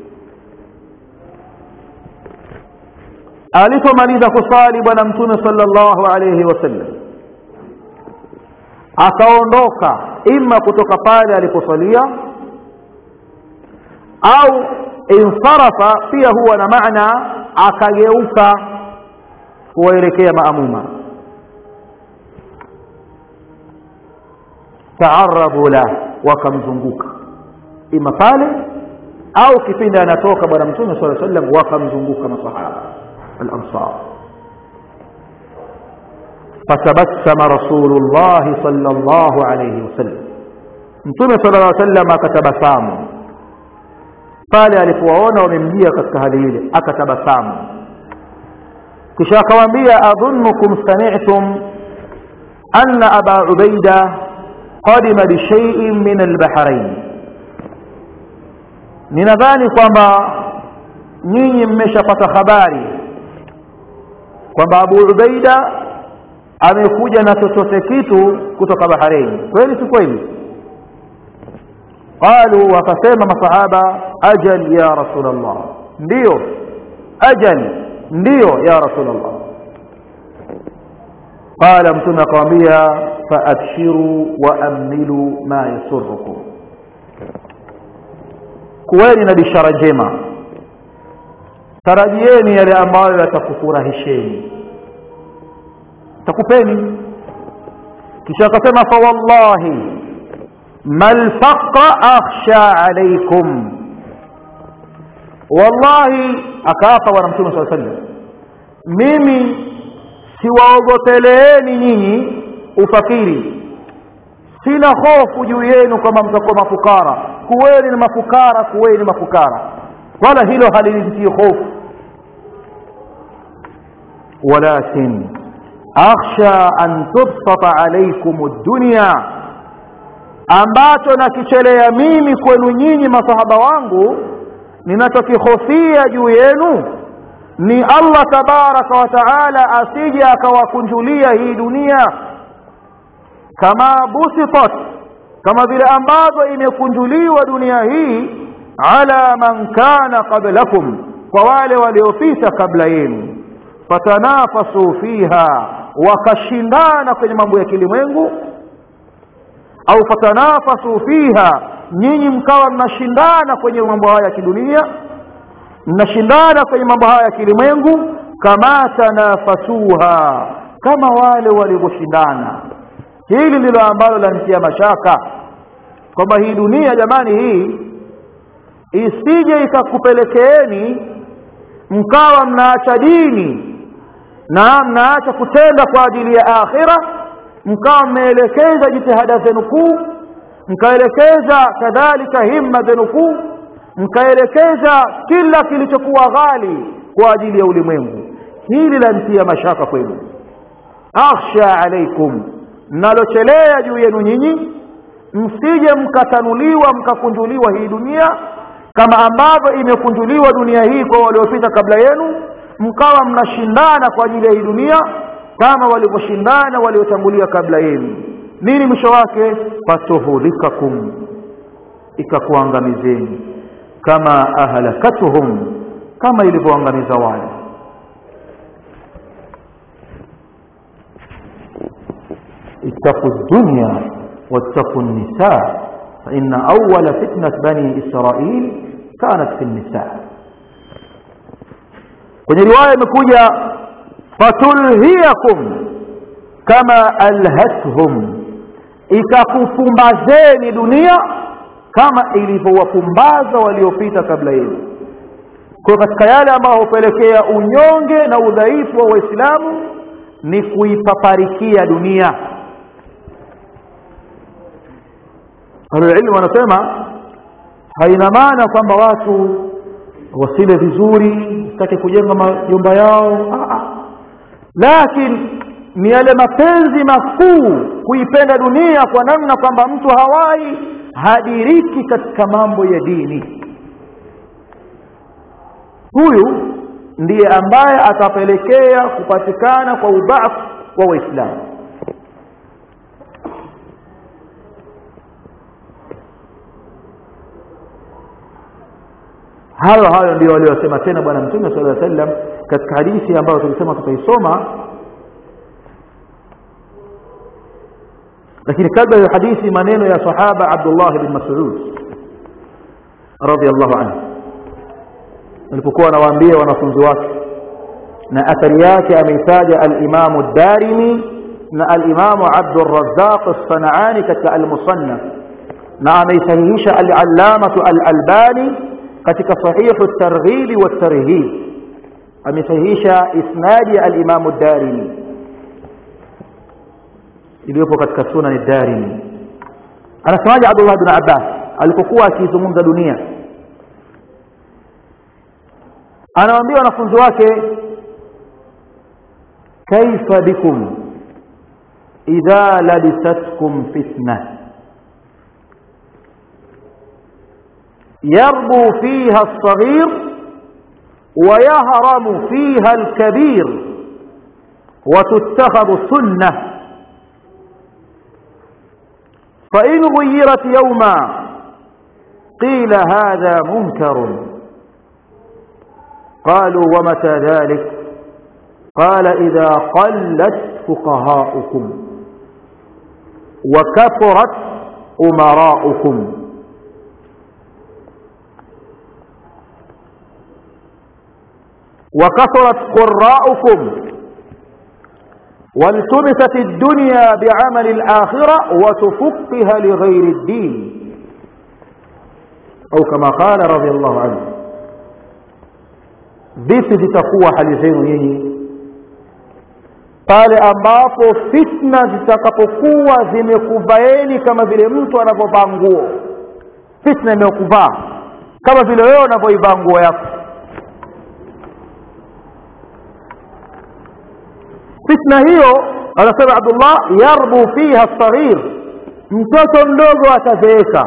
Alipomaliza kusali bwana mtume sallallahu alaihi wasallam akaondoka, ima kutoka pale aliposalia au insarafa, pia huwa na maana akageuka kuelekea maamuma. Taarabu la, wakamzunguka ima pale au kipindi anatoka bwana mtume sallallahu alaihi wasallam wakamzunguka masahaba al-ansar. Fatabassama rasulullah sallallahu alaihi wasallam, mtume sallallahu alaihi wasallam akatabasamu pale alipowaona wamemjia katika hali ile, akatabasamu. Kisha akawaambia, adhunnukum sami'tum anna aba ubaida qadima bi shay'in min al-bahrain, ninadhani kwamba nyinyi mmeshapata habari kwamba Abu Ubaida amekuja na chochote kitu kutoka Bahrain, kweli si kweli? Qalu, wakasema masahaba, ajal ya Rasulullah, ndio, ajal, ndio ya Rasulullah. Qala, mtume akamwambia, faabshiru wa amilu ma yasurrukum, kuweni na bishara njema tarajieni yale ambayo yatakufurahisheni, takupeni. Kisha akasema fa wallahi mal faqa akhsha alaykum, wallahi, akaapa bwana Mtume sallallahu alaihi wasallam, mimi siwaogopeleeni nyinyi ufakiri, sina hofu juu yenu kama mtakuwa mafukara. Kuweni ni mafukara, kuweni ni mafukara, wala hilo halinitii hofu. Walakin akhsha an tubsata alaykum ad-dunya, ambacho nakichelea mimi kwenu nyinyi masahaba wangu, ninachokihofia juu yenu ni Allah tabaraka wa taala asije akawakunjulia hii dunia kama busitat, kama vile ambavyo imekunjuliwa dunia hii ala man kana qablakum, kwa wale waliopita kabla yenu. Fatanafasu fiha, wakashindana kwenye mambo ya kilimwengu, au fatanafasu fiha, nyinyi mkawa mnashindana kwenye mambo haya ya kidunia, mnashindana kwenye mambo haya ya kilimwengu, kama tanafasuha, kama wale walivyoshindana. Hili ndilo ambalo lanitia mashaka, kwamba hii dunia jamani, hii isije ikakupelekeeni mkawa mnaacha dini na mnaacha kutenda kwa ajili ya akhira, mkawa mmeelekeza jitihada zenu kuu, mkaelekeza kadhalika himma zenu kuu, mkaelekeza kila kilichokuwa ghali kwa ajili ya ulimwengu. Hili lanitia mashaka kwenu. Akhsha alaikum, nalochelea juu yenu nyinyi, msije mkatanuliwa mkakunjuliwa hii dunia kama ambavyo imekunjuliwa dunia hii kwa waliopita kabla yenu, mkawa mnashindana kwa ajili ya hii dunia kama walivyoshindana waliotangulia kabla yenu. Nini mwisho wake? Fatuhulikakum, ikakuangamizeni, kama ahlakatuhum, kama ilivyoangamiza wale. ittaqu dunya wattaqu nisa fa inna awwala fitnat bani israil kanat fi nisa. Kwenye riwaya imekuja fatulhiyakum kama alhathum, ikakupumbazeni dunia kama ilivyowapumbaza waliopita kabla yenu. Kwa katika yale ambayo hupelekea unyonge na udhaifu wa Waislamu ni kuipaparikia dunia. Walimu wanasema haina maana kwamba watu wasile vizuri, sitaki kujenga majumba yao, lakini ni yale mapenzi makuu kuipenda dunia kwa namna kwamba mtu hawai hadiriki katika mambo ya dini. Huyu ndiye ambaye atapelekea kupatikana kwa udhaifu wa Waislamu. Hayo ndio waliosema tena bwana Mtume sallallahu alaihi wasallam katika hadithi ambayo tulisema tutaisoma. Lakini kabla ya hadithi, maneno ya sahaba Abdullah ibn Mas'ud radhiyallahu anhu alipokuwa anawaambia wanafunzi wake, na athari yake ameitaja al-Imam ad-Darimi na al-Imam Abdul Razzaq as-San'ani katika al-Musannaf, na ameisahihisha al-Allamah al-Albani katika sahihu at-Targhib wa at-Tarhib, amesahihisha isnadi al-Imam ad-Darimi iliyopo katika Sunan ad-Darimi. Anasemaje Abdullah ibn Abbas alipokuwa akizungumza dunia, anawaambia wanafunzi wake, kaifa bikum idha labisatkum fitna yarbu fiha as-saghir wa yahramu fiha al-kabir wa tuttakhadhu sunnah fa in ghayirat yawma qila hadha munkar قالوا ومتى ذلك؟ قال إذا قلت فقهاؤكم وكثرت أمراؤكم. وكثرت قراءكم والتمست الدنيا بعمل الآخرة وتفقها لغير الدين أو كما قال رضي الله عنه. vipi zitakuwa hali zenu nyinyi pale ambapo fitna zitakapokuwa zimekuvaeni kama vile mtu anapovaa nguo? Fitna imekuvaa kama vile wewe unavyoivaa nguo yako. fitna hiyo, anasema Abdullah, yarbu fiha as-saghir, mtoto mdogo atazeeka.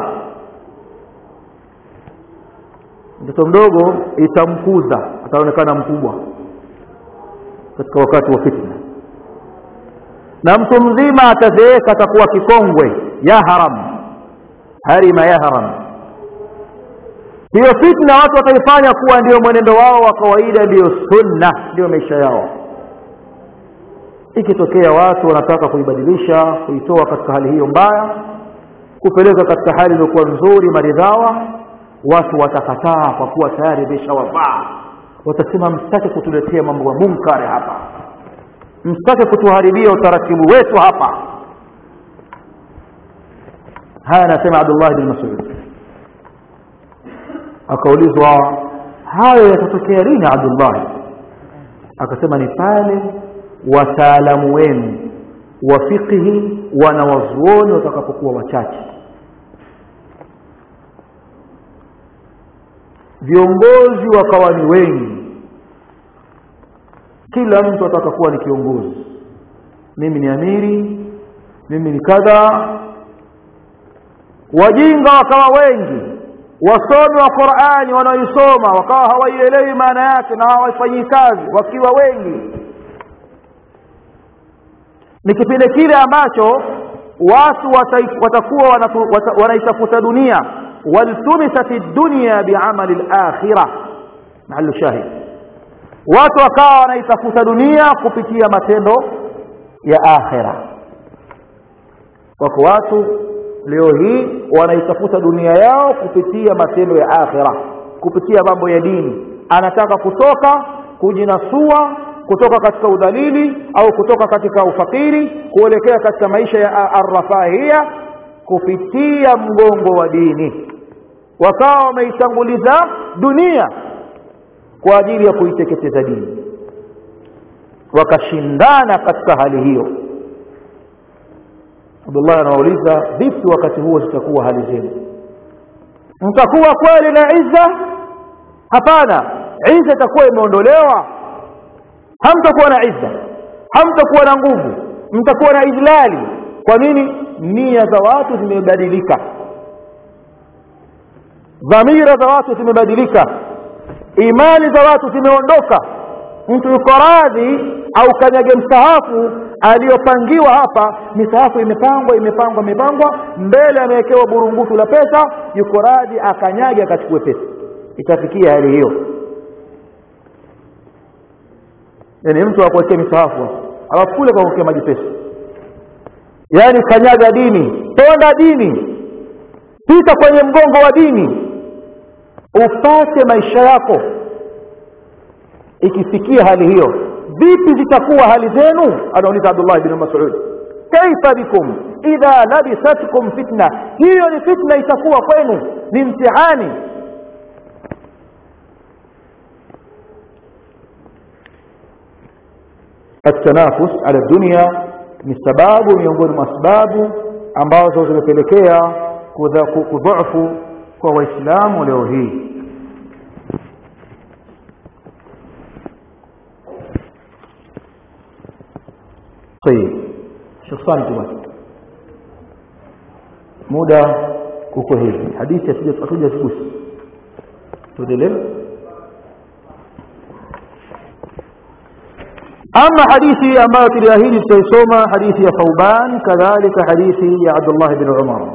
Mtoto mdogo itamkuza, ataonekana mkubwa katika wakati wa fitna, na mtu mzima atazeeka, atakuwa kikongwe. Yahram, harima yahram. Hiyo fitna watu wataifanya kuwa ndio mwenendo wao wa kawaida, ndio sunna, ndio maisha yao. Ikitokea watu wanataka kuibadilisha, kuitoa katika hali hiyo mbaya, kupeleka katika hali iliyokuwa nzuri maridhawa, watu watakataa kwa kuwa tayari bishawafaa. Watasema msitake kutuletea mambo ya munkari hapa, msitake kutuharibia utaratibu wetu hapa. Haya anasema Abdullah bin Mas'ud. Akaulizwa, hayo yatatokea lini Abdullah? Akasema ni pale wataalamu wenu wa fiqhi wanawazuoni watakapokuwa wachache. Viongozi wakawa ni wengi, kila mtu atakakuwa ni kiongozi. Mimi ni amiri, mimi ni kadha. Wajinga wakawa wengi, wasomi wa Qur'ani wanaoisoma wakawa hawaielewi maana yake na hawaifanyi kazi, wakiwa wengi. Ni kipindi kile ambacho watu watakuwa wanaitafuta dunia. waltumisati dunya bi'amali al-akhirah, mahallu shahid. Watu wakawa wanaitafuta dunia kupitia matendo ya akhira. Wako watu leo hii wanaitafuta dunia yao kupitia matendo ya akhira, kupitia mambo ya dini. Anataka kutoka kujinasua kutoka katika udhalili au kutoka katika ufakiri kuelekea katika maisha ya arrafahia kupitia mgongo wa dini. Wakawa wameitanguliza dunia kwa ajili ya kuiteketeza dini, wakashindana katika hali hiyo. Abdullah anauliza, vipi wakati huo zitakuwa hali zenu? Mtakuwa kweli na izza? Hapana, izza itakuwa imeondolewa. Hamtakuwa na izza, hamtakuwa na nguvu, mtakuwa na idlali. Kwa nini? Nia za watu zimebadilika, dhamira za watu zimebadilika, imani za watu zimeondoka. Mtu yuko radhi au kanyage msahafu aliyopangiwa hapa. Misahafu imepangwa mbele, amewekewa burungutu la pesa, yuko radhi akanyage akachukue pesa. Itafikia hali hiyo. Yani mtu akwekea misahafu alafu kule kaokea maji pesa. Yani kanyaga dini, tonda dini, pita kwenye mgongo wa dini upate maisha yako. Ikifikia hali hiyo, vipi zitakuwa hali zenu? Anauliza Abdullah ibn Mas'ud, kaifa bikum idha labisatkum fitna. Hiyo ni fitna itakuwa kwenu, ni mtihani. التنافس على الدنيا ni sababu miongoni mwa sababu ambazo zimepelekea kudhaifu kwa Waislamu leo hii. طيب شخصان جواد muda uko hivi, hadithi asije sikusi tuendelee. أما حديثي أما تلاهيد تيسوما حديث يا ثوبان، كذلك حديث يا عبد الله بن عمر.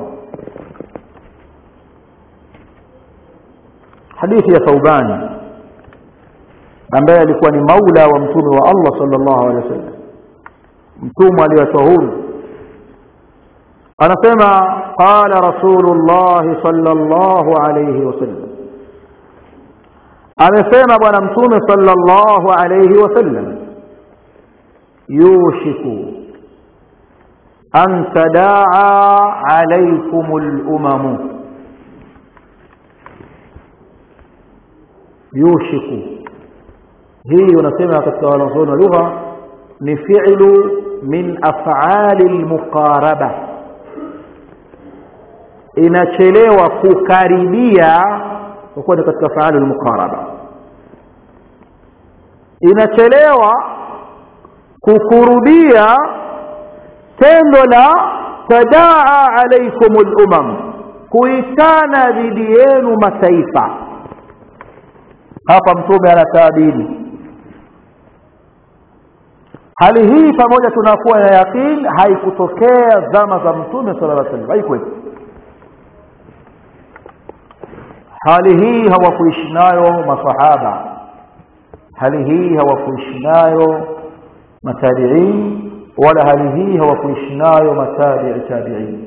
حديث يا ثوبان ambaye alikuwa ni maula wa mtume wa Allah sallallahu alaihi wasallam, mtume aliyetahuru. Anasema qala rasulullah sallallahu alaihi wasallam, amesema bwana mtume sallallahu alayhi wasallam yushiku an tadaa alaykumul umamu. Yushiku hii unasema katika wanazuoni wa lugha ni fi'lu min af'ali al-muqaraba, inachelewa kukaribia kwa kuwa katika af'ali al-muqaraba, inachelewa kukurubia tendo la tadaa alaykumul umam, kuitana dhidi yenu mataifa. Hapa mtume anataabiri hali hii, pamoja tunakuwa na yaqeen haikutokea zama za mtume sallallahu alaihi wasallam, haikuwepo hali hii. Hawakuishi nayo masahaba, hali hii hawakuishi nayo matabi'in, wala hali hii hawakuishi nayo tabi'in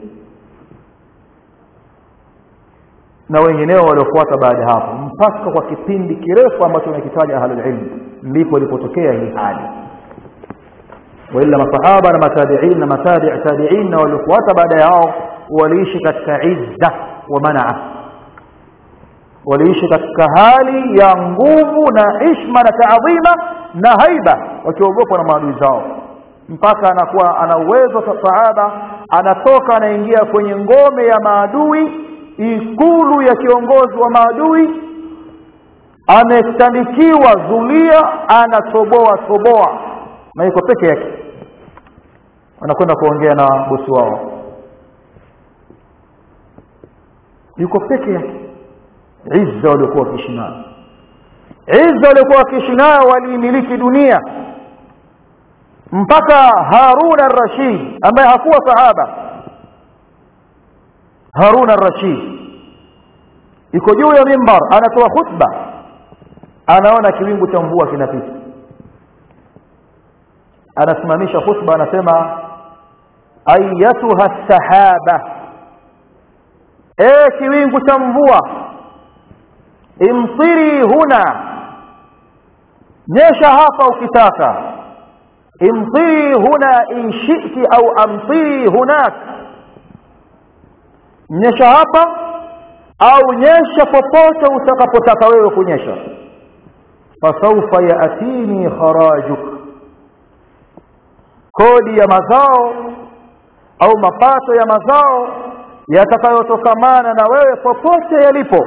na wengineo waliofuata baada hapo, mpaka kwa kipindi kirefu ambacho tunakitaja ahlul ilm, ndipo ilipotokea hii hali. Wala masahaba na matabi'in na tabi'in na waliofuata baada yao waliishi katika izza wa manaa, waliishi katika hali ya nguvu na heshima na taadhima na haiba, wakiogopa na maadui zao, mpaka anakuwa ana uwezo sahaba, anatoka anaingia kwenye ngome ya maadui, ikulu ya kiongozi wa maadui, ametandikiwa zulia, anatoboa na yuko peke yake, anakwenda kuongea na bosi wao, yuko peke yake. Izza walikuwa wakishinayo, izza walikuwa wakishinayo, walimiliki dunia. Mpaka Harun al-Rashid ambaye hakuwa sahaba, Harun al-Rashid yuko juu ya mimbar anatoa khutba, anaona kiwingu cha mvua kinapita, anasimamisha khutba, anasema ayatuha sahaba, kiwingu cha mvua, imtiri huna, nyesha hapa ukitaka, imtiri huna in shi'ti au amtiri hunak, nyesha hapa au nyesha popote utakapotaka wewe kunyesha. Fasawfa yaatini kharajuk, kodi ya mazao au mapato ya mazao yatakayotokamana na wewe popote yalipo,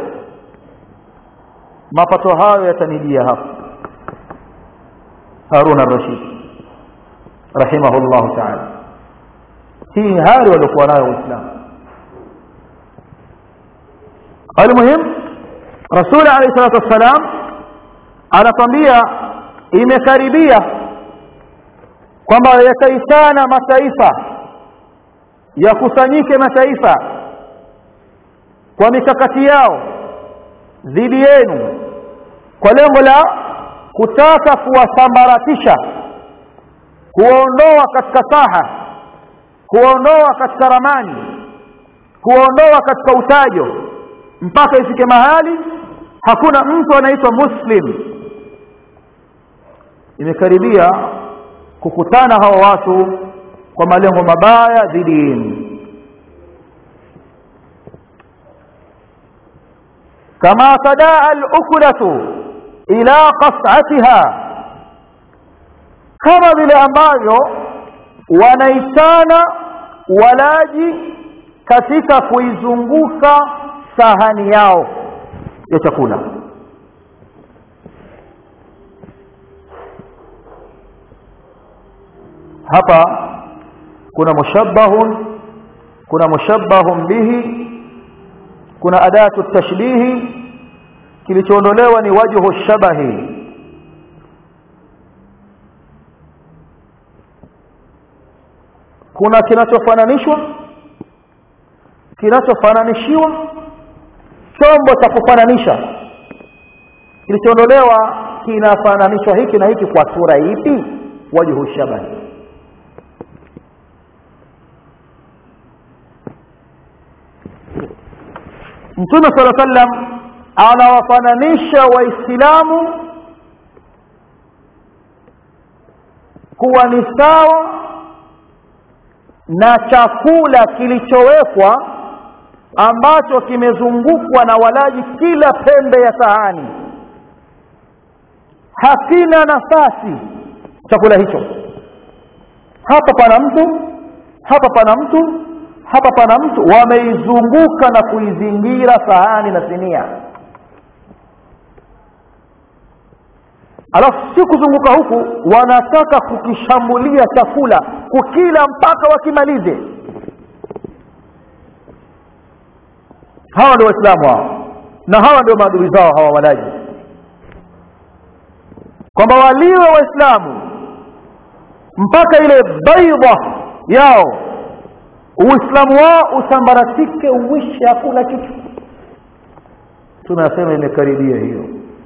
mapato hayo yatanijia hapa. Harun al-Rashid rahimahullah ta'ala, hii hali walikuwa nayo Uislamu. Almuhim, Rasul alayhi salatu wassalam anatambia imekaribia kwamba yataitana mataifa, yakusanyike mataifa kwa mikakati yao dhidi yenu, kwa lengo la kutaka kuwasambaratisha, kuondoa katika saha, kuondoa katika ramani, kuondoa katika utajo, mpaka ifike mahali hakuna mtu anaitwa muslim. Imekaribia kukutana hawa watu kwa malengo mabaya dhidi yenu. Kama tadaa al-ukulatu ila qas'atiha, kama vile ambavyo wanaitana walaji katika kuizunguka sahani yao ya chakula. Hapa kuna mushabbahun bihi, kuna adatu tashbihi, kilichoondolewa ni wajhu shabahi. Kuna kinachofananishiwa, chombo cha kufananisha, kilichoondolewa kinafananishwa hiki na hiki kwa sura ipi? Wajhu shabahi. Mtume sallallahu alaihi wasallam anawafananisha waislamu kuwa ni sawa na chakula kilichowekwa ambacho kimezungukwa na walaji kila pembe ya sahani, hakina nafasi chakula hicho. Hapa pana mtu, hapa pana mtu, hapa pana mtu, wameizunguka na kuizingira sahani na sinia. Alafu si kuzunguka huku, wanataka kukishambulia chakula, kukila mpaka wakimalize. Hawa ndio waislamu hao, na hawa ndio maadui zao hawa walaji, kwamba waliwe waislamu mpaka ile baidha yao uislamu wao usambaratike, uishi hakuna kitu. Tunasema imekaribia hiyo.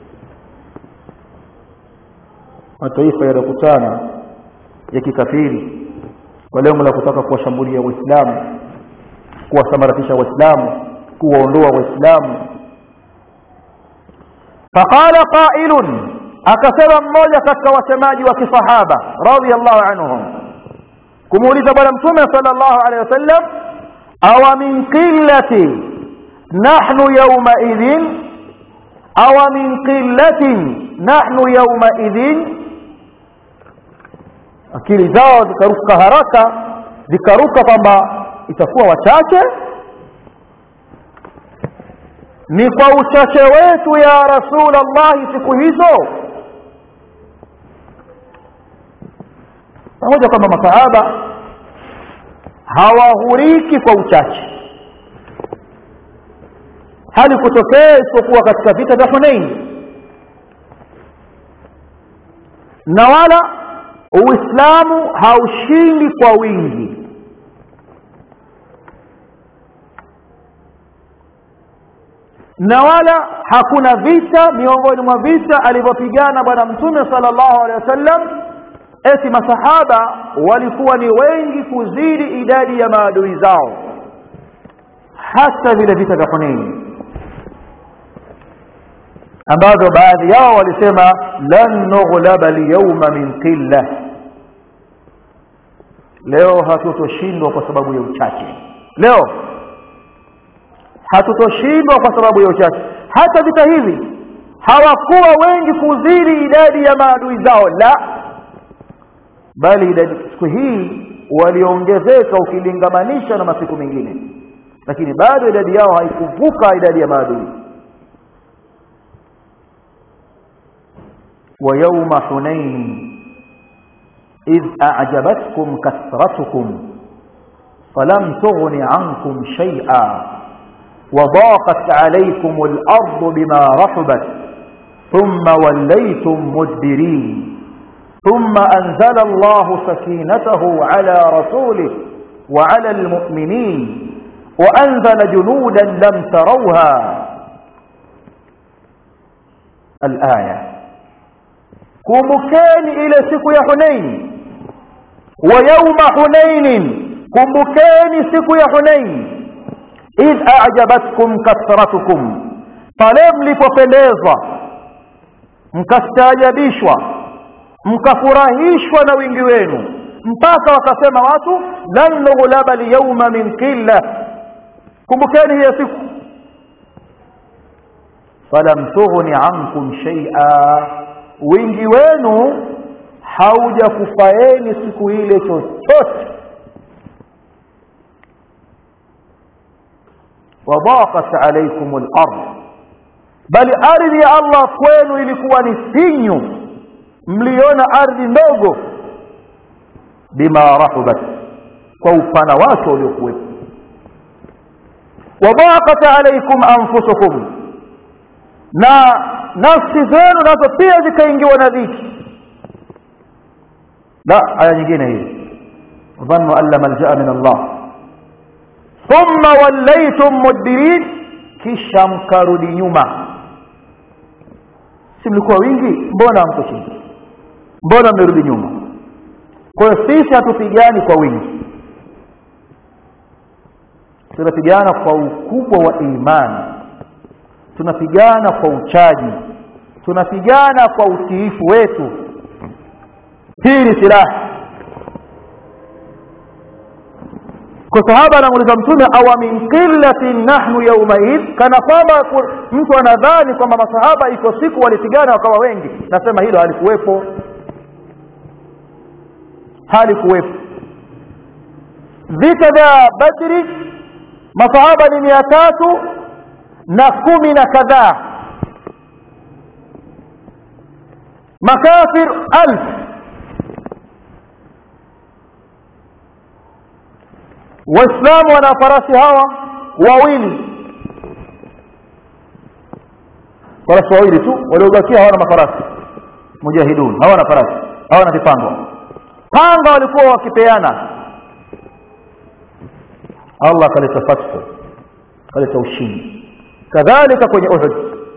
Mataifa yanakutana ya kikafiri kwa lengo la kutaka kuwashambulia waislamu, kuwasambaratisha waislamu, kuwaondoa waislamu. Faqala qailun, akasema mmoja katika wasemaji wa kisahaba radhiyallahu anhum kumuuliza bwana mtume sallallahu alayhi wasallam, aw min qillati nahnu yawma idhin, aw min qillatin nahnu yawma idhin. Akili zao zikaruka haraka, zikaruka kwamba itakuwa wachache. Ni kwa uchache wetu ya Rasulullah siku hizo. Pamoja kwamba masahaba hawahuriki kwa uchache, hali kutokea isipokuwa katika vita vya Hunain, na wala Uislamu haushindi kwa wingi. Na wala hakuna vita miongoni mwa vita alivyopigana bwana mtume sallallahu alaihi wasallam eti masahaba walikuwa ni wengi kuzidi idadi ya maadui zao. Hata vile vita vya Hunain ambazo baadhi yao walisema lan nughlaba al-yawma min qillah, leo hatutoshindwa kwa sababu ya uchache, leo hatutoshindwa kwa sababu ya uchache. Hata vita hivi hawakuwa wengi kuzidi idadi ya maadui zao, la, bali idadi siku hii waliongezeka ukilingamanisha na masiku mengine, lakini bado idadi yao haikuvuka idadi ya maadui. Wa yawma Hunain idh a'jabatkum kathratukum falam tughni 'ankum shay'a وضاقت عليكم الأرض بما رحبت ثم وليتم مدبرين ثم أنزل الله سكينته على رسوله وعلى المؤمنين وأنزل جنودا لم تروها. الآية. kumbukeni ile siku ya Hunain, wa yawma Hunain, kumbukeni siku ya Hunain, idh a'jabatkum kathratukum, pale mlipopendezwa mkastaajabishwa mkafurahishwa na wingi wenu, mpaka wakasema watu lan nughlaba al-yawma min qillah. Kumbukeni hiyo siku, falam tughni ankum shay'a, wingi wenu haujakufaeni siku ile chochote. وضاقت عليكم الأرض, bali ardhi ya Allah kwenu ilikuwa ni finyu, mliona ardhi ndogo, bima rahubat, kwa upana wake uliokuwepo. وضاقت عليكم أنفسكم, na nafsi zenu nazo pia zikaingiwa na dhiki. La, aya nyingine hii, dhannu an la malja'a min Allah thumma wallaytum mudbirin, kisha mkarudi nyuma. Si mlikuwa wingi, mbona mko chini, mbona mmerudi nyuma? Kwa hiyo sisi hatupigani kwa wingi, tunapigana kwa ukubwa wa imani, tunapigana kwa uchaji, tunapigana kwa utiifu wetu. Hii ni silaha. Kwa sahaba anamuuliza Mtume, awa min qillatin nahnu yawmaid, kana kwamba mtu anadhani kwamba masahaba iko siku walipigana wakawa wengi. Nasema hilo halikuwepo, halikuwepo. Vita vya Badri masahaba ni 310 na kadhaa, makafir 1000. Waislamu wana farasi hawa wawili, farasi wawili tu waliobakia, hawana mafarasi. Mujahidun hawana farasi, hawana vipango, panga walikuwa wakipeana. Allah kaleta fathu, kaleta ushindi. Kadhalika kwenye Uhud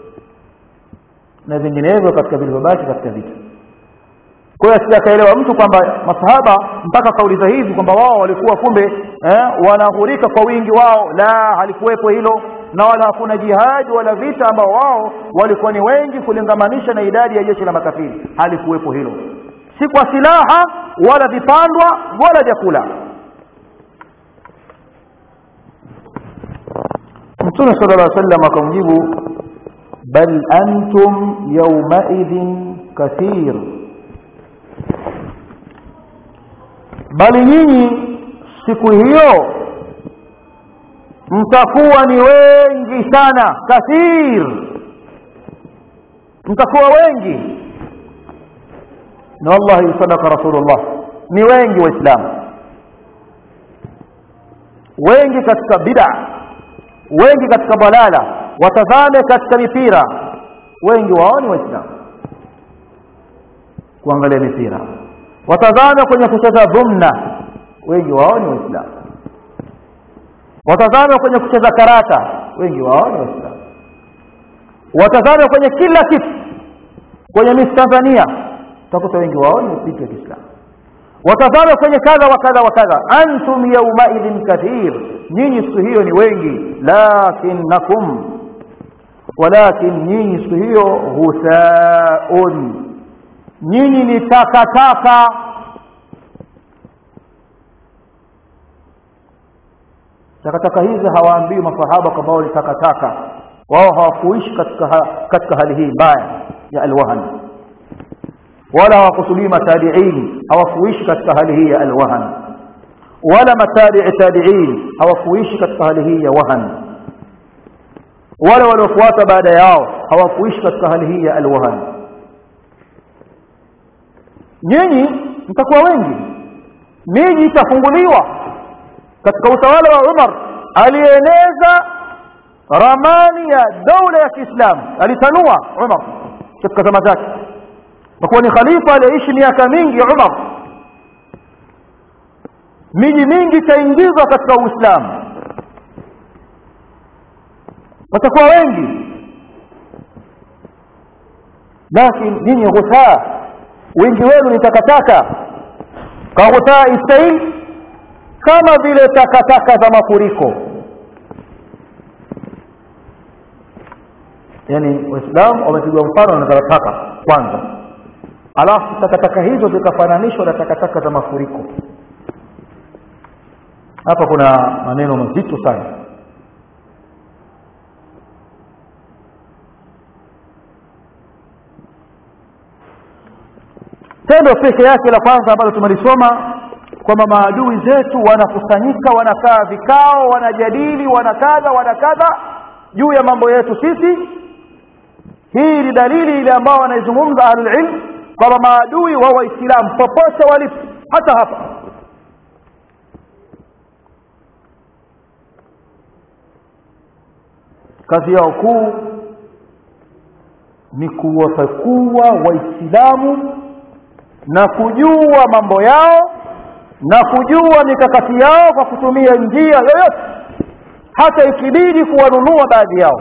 na vinginevyo katika vilivyobaki katika vita. Kwa hiyo asikaelewa mtu kwamba masahaba mpaka kauliza hivi kwamba wao walikuwa kumbe wanahurika kwa wingi wao. La, halikuwepo hilo, na wala hakuna jihad wala vita ambao wao walikuwa ni wengi kulingamanisha na idadi ya jeshi la makafiri. Halikuwepo hilo, si kwa silaha wala vipandwa wala vyakula. Mtume sallallahu alaihi wasallam akamjibu, bal antum yawmaidhin kathir, bali nyinyi siku hiyo mtakuwa ni wengi sana. Kathir, mtakuwa wengi. Na wallahi sadaqa Rasulullah, ni wengi Waislamu, wengi katika bid'a, wengi katika balala. Watazame katika mipira, wengi wao ni Waislamu kuangalia mipira. Watazame kwenye kucheza dhumna, wengi wao ni Waislamu. Watazame kwenye kucheza karata, wengi wao ni Waislamu. Watazame kwenye kila kitu, kwenye Miss Tanzania utakuta wengi wao ni watu wa Kiislamu. Watazame kwenye kadha wa kadha wa kadha. Antum yawmaidhin kathir, nyinyi siku hiyo ni wengi. Walakin nyinyi siku hiyo husaun, nyinyi ni takataka. Takataka hizi hawaambii masahaba kama wao ni takataka. Wao hawakuishi katika hali hii mbaya ya alwahan, wala hawakusudii matabi'in hawakuishi katika hali hii ya alwahan, wala tabi'in hawakuishi katika hali hii ya wahan, wala waliofuata baada yao hawakuishi katika hali hii ya alwahan. Nyinyi mtakuwa wengi, miji itafunguliwa. Katika utawala wa Umar alieneza ramani ya dola ya Kiislamu, alitanua Umar katika zama zake, kwa kuwa ni khalifa aliyeishi miaka mingi. Umar, miji mingi itaingizwa katika Uislamu, watakuwa wengi. Lakini ninyi ghuthaa, wengi wenu ni takataka. Ka ghuthaa istail, kama vile takataka za mafuriko. Yani Waislamu wamepigwa mfano na takataka kwanza, alafu takataka hizo zikafananishwa na takataka za mafuriko. Hapa kuna maneno mazito sana. Tendo peke yake la kwanza ambalo tumelisoma kwamba maadui zetu wanakusanyika, wanakaa vikao, wanajadili, wanakadha juu ya mambo yetu sisi. Hii ni dalili ile ambao wanaizungumza ahlul ilm kwamba maadui wa Waislamu popote walipo, hata hapa, kazi yao kuu ni kuwafakua Waislamu na kujua mambo yao na kujua mikakati yao kwa kutumia njia yoyote, hata ikibidi kuwanunua baadhi yao.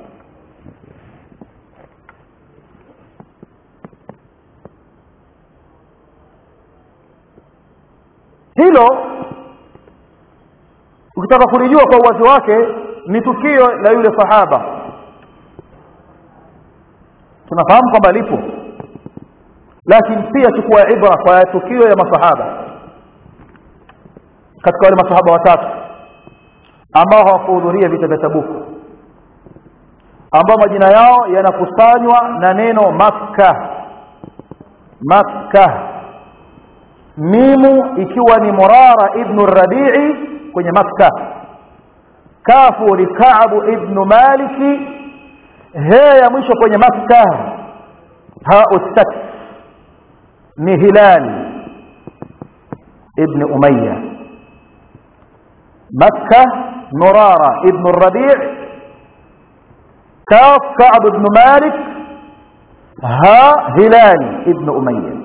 Hilo ukitaka kulijua kwa uwazi wake ni tukio la yule sahaba tunafahamu kwamba lipo, lakini pia chukua ibra kwa tukio ya masahaba. Katika wale masahaba watatu ambao hawakuhudhuria vita vya Tabuk, ambao majina yao yanakusanywa na neno Makkah, Makkah, mimu ikiwa ni Murara ibn Rabi'i kwenye Makkah, kafu ni Ka'b ibn Malik, he ya mwisho kwenye Makkah ha ustat ni Hilal ibn Umayya. Makkah Murara ibn Rabi', kaf Ka'b ibn Malik, ha Hilal ibn Umayya.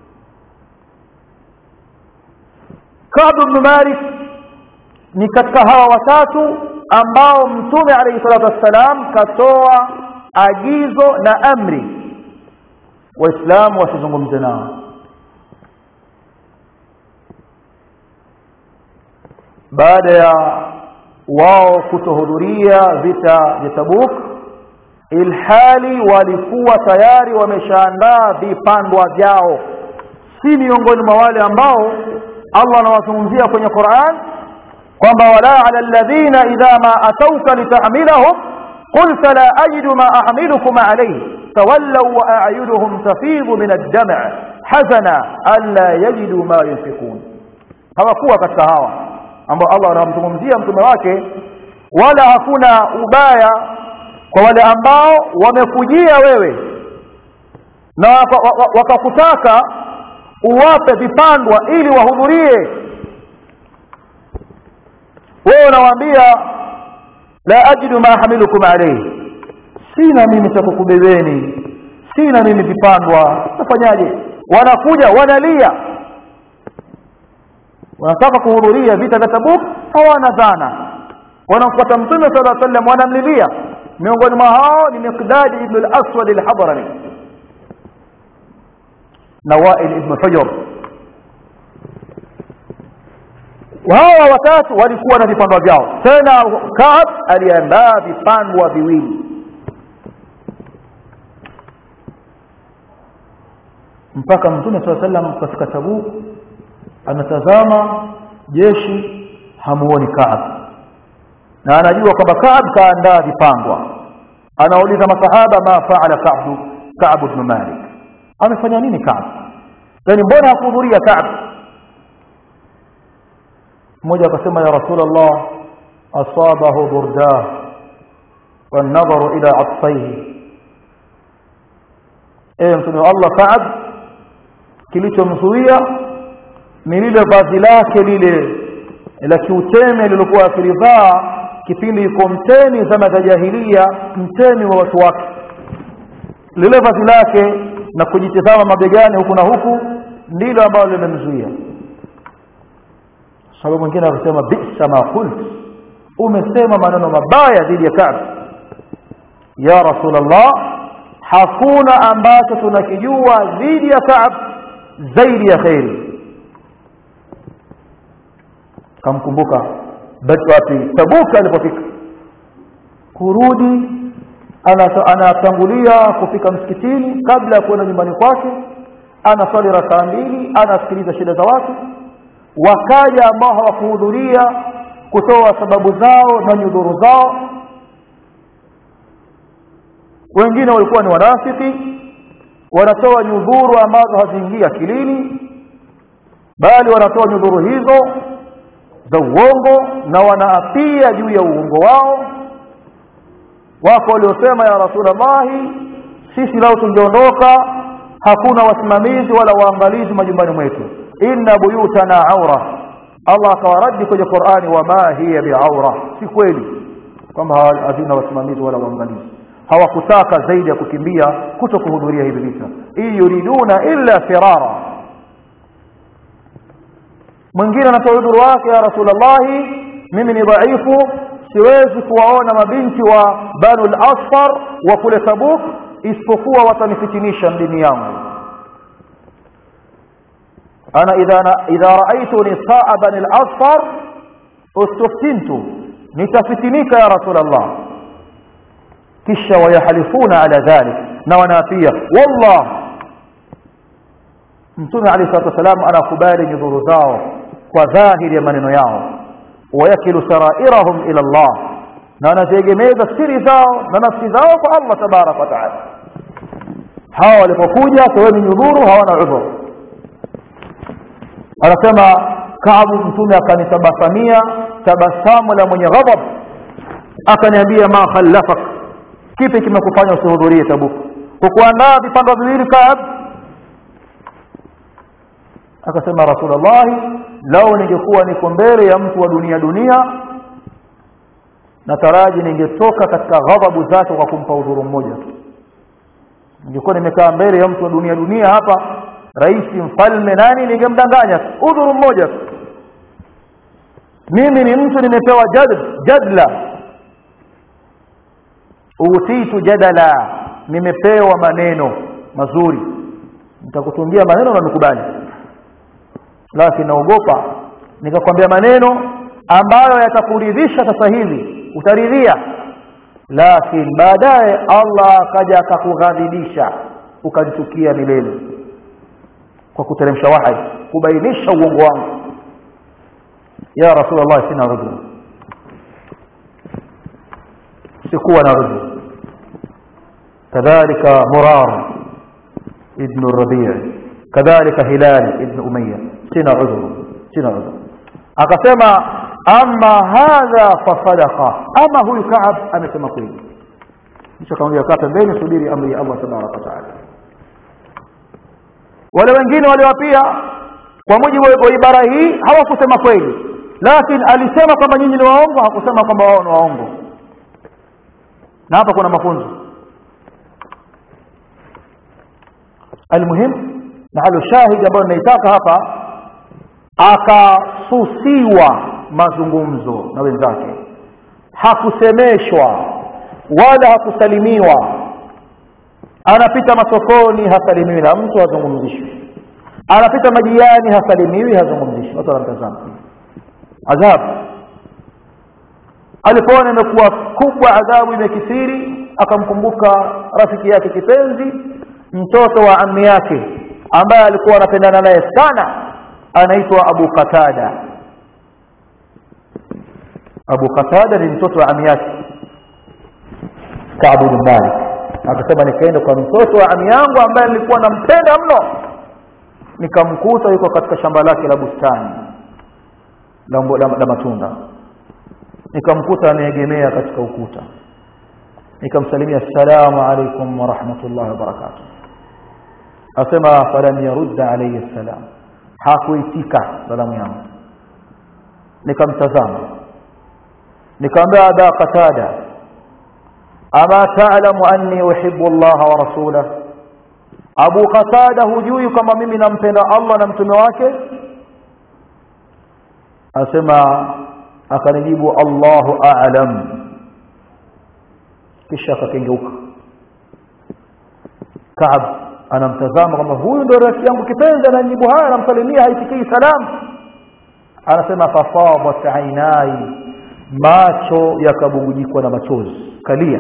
Ka'b ibn Malik ni katika hawa watatu ambao Mtume alayhi salatu wassalam katoa agizo na amri Waislamu wasizungumze nao. Baada ya wao kutohudhuria vita vya Tabuk, ilhali walikuwa tayari wameshaandaa vipandwa vyao, si miongoni mwa wale ambao Allah anawazungumzia kwenye Qur'an kwamba wala ala alladhina idha ma atawka litahmilahum qulta la ajidu ma ahmilukum alayhi tawallaw wa a'yunuhum tafidu min ad-dam' hazana alla yajidu ma yunfiqun. Hawakuwa katika hawa ambao Allah anamzungumzia mtume wake, wala hakuna ubaya kwa wale ambao wamekujia wewe na wakakutaka uwape vipandwa ili wahudhurie. Wewe unawaambia la ajidu ma hamilukum alayhi, sina mimi cha kukubebeni, sina mimi vipandwa, utafanyaje? Wanakuja wanalia, wanataka kuhudhuria vita vya Tabuk, hawana dhana, wanamfuata Mtume sallallahu alaihi wasallam, wanamlilia. Miongoni mwa hao ni Miqdad ibn al-Aswad al-Hadrami na Wa'il ibn Hujr. Hawa watatu walikuwa na vipandwa vyao. Tena Ka'b aliandaa vipandwa viwili. Mpaka Mtume sallallahu alaihi wasallam katika Tabuk anatazama jeshi, hamuoni Ka'b, na anajua kwamba Ka'b kaandaa vipandwa. Anauliza masahaba, ma faala Ka'b ibn Malik, amefanya nini Ka'b? Yani mbona hakuhudhuria Ka'b? Mmoja akasema, ya Rasulullah, asabahu burdah wan nadharu ila atfayhi. Mtume Allah, Ka'b kilichomzuia ni lile vazi lake lile la kiuteme lilokuwa akilivaa kipindi yuko mteni zama za jahiliya, mteni wa watu wake. Lile vazi lake na kujitazama mabegani huku na huku ndilo ambalo limemzuia. Sababu mwingine akasema, bisa ma qult, umesema maneno mabaya dhidi ya Ka'b. Ya Rasulullah, hakuna ambacho tunakijua dhidi ya Ka'b zaidi ya khairi. Kamkumbuka wapi Tabuk alipofika, kurudi anatangulia kufika msikitini kabla ya kwenda nyumbani kwake, anasali rakaa 2, anasikiliza shida za watu. Wakaja ambao hawakuhudhuria kutoa sababu zao na nyudhuru zao. Wengine walikuwa ni wanafiki, wanatoa nyudhuru ambazo haziingii akilini, bali wanatoa nyudhuru hizo za uongo na wanaapia juu ya uongo wao. Wako waliosema, ya Rasulullah, sisi lao tungeondoka hakuna wasimamizi wala waangalizi majumbani mwetu, inna buyutana aura. Allah akawaradi kwenye Qur'ani, wama hiya biaura, si kweli kwamba hazina wasimamizi wala waangalizi. Hawakutaka zaidi ya kukimbia kutokuhudhuria hivi vita. Yuriduna illa firara. Mwingine anatoa udhuru wake, ya Rasulullah, mimi ni dhaifu, siwezi kuwaona mabinti wa Banu al-Asfar wa kule Tabuk isipokuwa watanifitinisha dini yangu. Ana idha raaitu nisaa Bani al-Asfar ustuftintu, nitafitinika ya Rasulullah. Kisha wayahalifuna ala dhalik, na wanaapia wallah. Mtume alayhi salatu wasalam anakubali nyudhuru zao kwa dhahiri ya maneno yao, wayakilu sarairahum ila Allah, na anaziegemeza siri zao na nafsi zao kwa Allah tabaraka wa taala. Hawa walipokuja toweni nyudhuru hawana udhur. Anasema Ka'b, mtume akanitabasamia tabasamu la mwenye ghadhab, akaniambia ma khallafak, kipi kimekufanya usihudhurie Tabuk? Hukuandaa vipando viwili Ka'b? Akasema Rasulullah, lao ningekuwa niko mbele ya mtu wa dunia nataraji ningetoka katika ghadhabu zake kwa kumpa udhuru mmoja tu. Ningekuwa nimekaa mbele ya mtu wa dunia hapa, rais, mfalme, nani, ningemdanganya udhuru mmoja tu. Mimi ni mtu nimepewa jadla, utitu jadala, nimepewa maneno mazuri, nitakutungia maneno na nikubali. Lakini naogopa nikakwambia maneno ambayo yatakuridhisha sasa hivi, utaridhia, lakini baadaye Allah akaja akakughadhibisha ukajichukia milele kwa kuteremsha wahi kubainisha uongo wangu. Ya Rasulullah, sina rujuu, sikuwa na rujuu. Kadhalika Murar ibn Rabi', kadhalika Hilal ibn Umayya, sina rujuu. Akasema amma hadha fa sadaqa, ama huyu Ka'b amesema kweli. Kisha kaongea kaa pembeni, subiri amri ya Allah tabaraka wa taala. Wale wengine waliwapia kwa mujibu wa ibara hii hawakusema kweli, lakini alisema kwamba nyinyi ni waongo, hakusema kwamba wao ni waongo. Na hapa kuna mafunzo. Almuhim, mahali shahidi ambayo naitaka hapa, akasusiwa mazungumzo na wenzake, hakusemeshwa wala hakusalimiwa. Anapita masokoni hasalimiwi na mtu, hazungumzishwi. Anapita majiani hasalimiwi, hazungumzishwi. Watu wanamtazama. Adhabu alipoona imekuwa kubwa, adhabu imekithiri, akamkumbuka rafiki yake kipenzi, mtoto wa ammi yake ambaye alikuwa anapendana naye sana, anaitwa Abu Qatada. Abu Qatada ni mtoto wa ammi yake Ka'b bin Malik. Akasema nikaenda kwa mtoto wa ammi yangu ambaye nilikuwa nampenda mno, nikamkuta yuko katika shamba lake la bustani la matunda, nikamkuta ameegemea katika ukuta, nikamsalimia assalamu alaykum wa rahmatullahi wa barakatuh. Asema falam yarudda alayhi assalam, hakuitika salamu yangu. Nikamtazama nikamwambia Aba Qatada, ama ta'lamu anni uhibbu Allah wa rasulahu? Abu Qatada, hujui kama mimi nampenda Allah na mtume wake? Asema, akanijibu Allahu a'lam. Kisha akakengeuka. Ka'b anamtazama kama huyu ndio rafiki yangu kipenzi, ananijibu haya, anamsalimia, haitikii salamu. Anasema fafadat ainai, macho yakabubujikwa na machozi, kalia.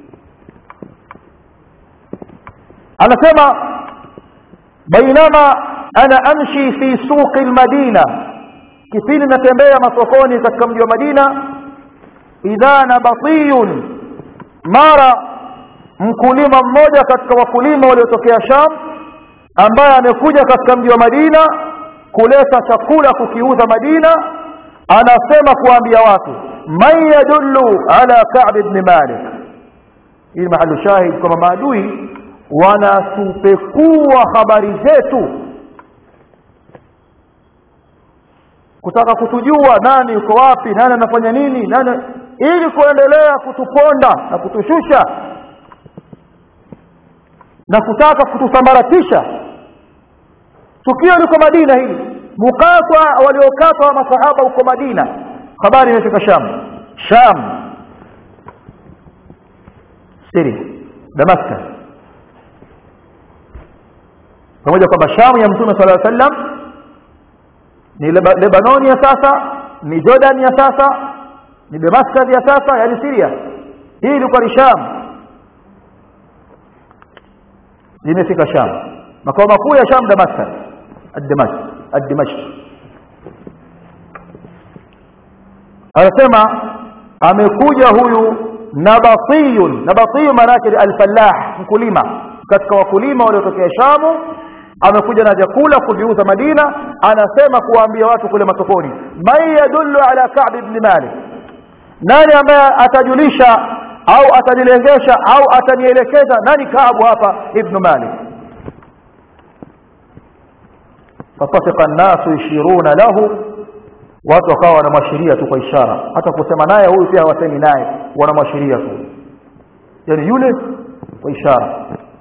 Anasema bainama ana amshi fi suqi almadina, kipindi natembea masokoni katika mji wa Madina, idha nabatiyun, mara mkulima mmoja katika wakulima waliotokea Sham ambaye amekuja katika mji wa Madina kuleta chakula kukiuza Madina, anasema kuambia watu, man yadullu ala Ka'b ibn Malik. Hii mahali shahid kama maadui wanatupekua habari zetu kutaka kutujua nani yuko wapi, nani anafanya nini, nani, ili kuendelea kutuponda na kutushusha na kutaka kutusambaratisha. Tukio liko Madina hili, mukatwa waliokatwa masahaba huko Madina, habari imefika Sham, Syria, Damascus, pamoja kwamba Sham ya Mtume sallallahu alaihi wasallam ni Lebanon ya sasa, ni Jordan ya sasa, ni Damascus ya sasa, yani Syria. Hii ilikuwa ni Sham. limefika Sham. Makao makuu ya Sham Damascus, ad-Dimashq. Anasema amekuja huyu Nabati maana yake al-fallah, mkulima katika wakulima waliotokea Sham, amekuja na vyakula kuviuza Madina. Anasema kuwaambia watu kule masokoni, man yadullu ala Ka'b ibn Malik, nani ambaye atajulisha au atanilengesha au atanielekeza nani Ka'b hapa ibn Malik. Fatafika an-nasu yashiruna lahu, watu wakawa wanamwashiria tu kwa ishara, hata kusema naye huyu pia hawasemi naye, wanamwashiria tu, yani yule kwa ishara.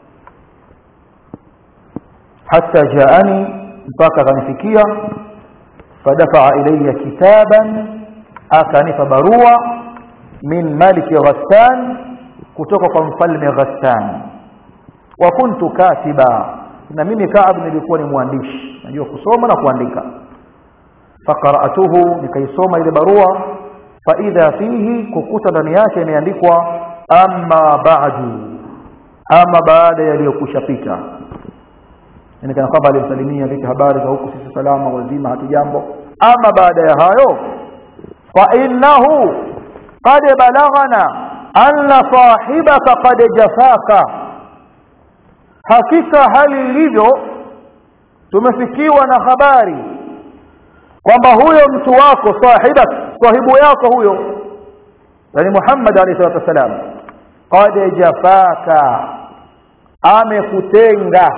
Hatta jaani, mpaka kanifikia, fadafa ilayya kitaban, akanipa barua, min Malik Ghassan, kutoka kwa mfalme Ghassan. Wa kuntu katiba, na mimi Ka'b nilikuwa ni mwandishi, najua kusoma na kuandika. Faqara'atuhu, nikaisoma ile barua, fa idha fihi, kukuta ndani yake imeandikwa amma ba'du, ama baada yaliyokushapita. Yani kana kwamba alimsalimia vipi habari za huku, sisi salama wazima hatujambo. Ama baada ya hayo, fa innahu qad balaghana anna sahibaka qad jafaka, hakika hali ilivyo tumefikiwa na habari kwamba huyo mtu wako, sahibu yako huyo, yani Muhammad alayhi salatu wasalam, qad jafaka, amekutenga,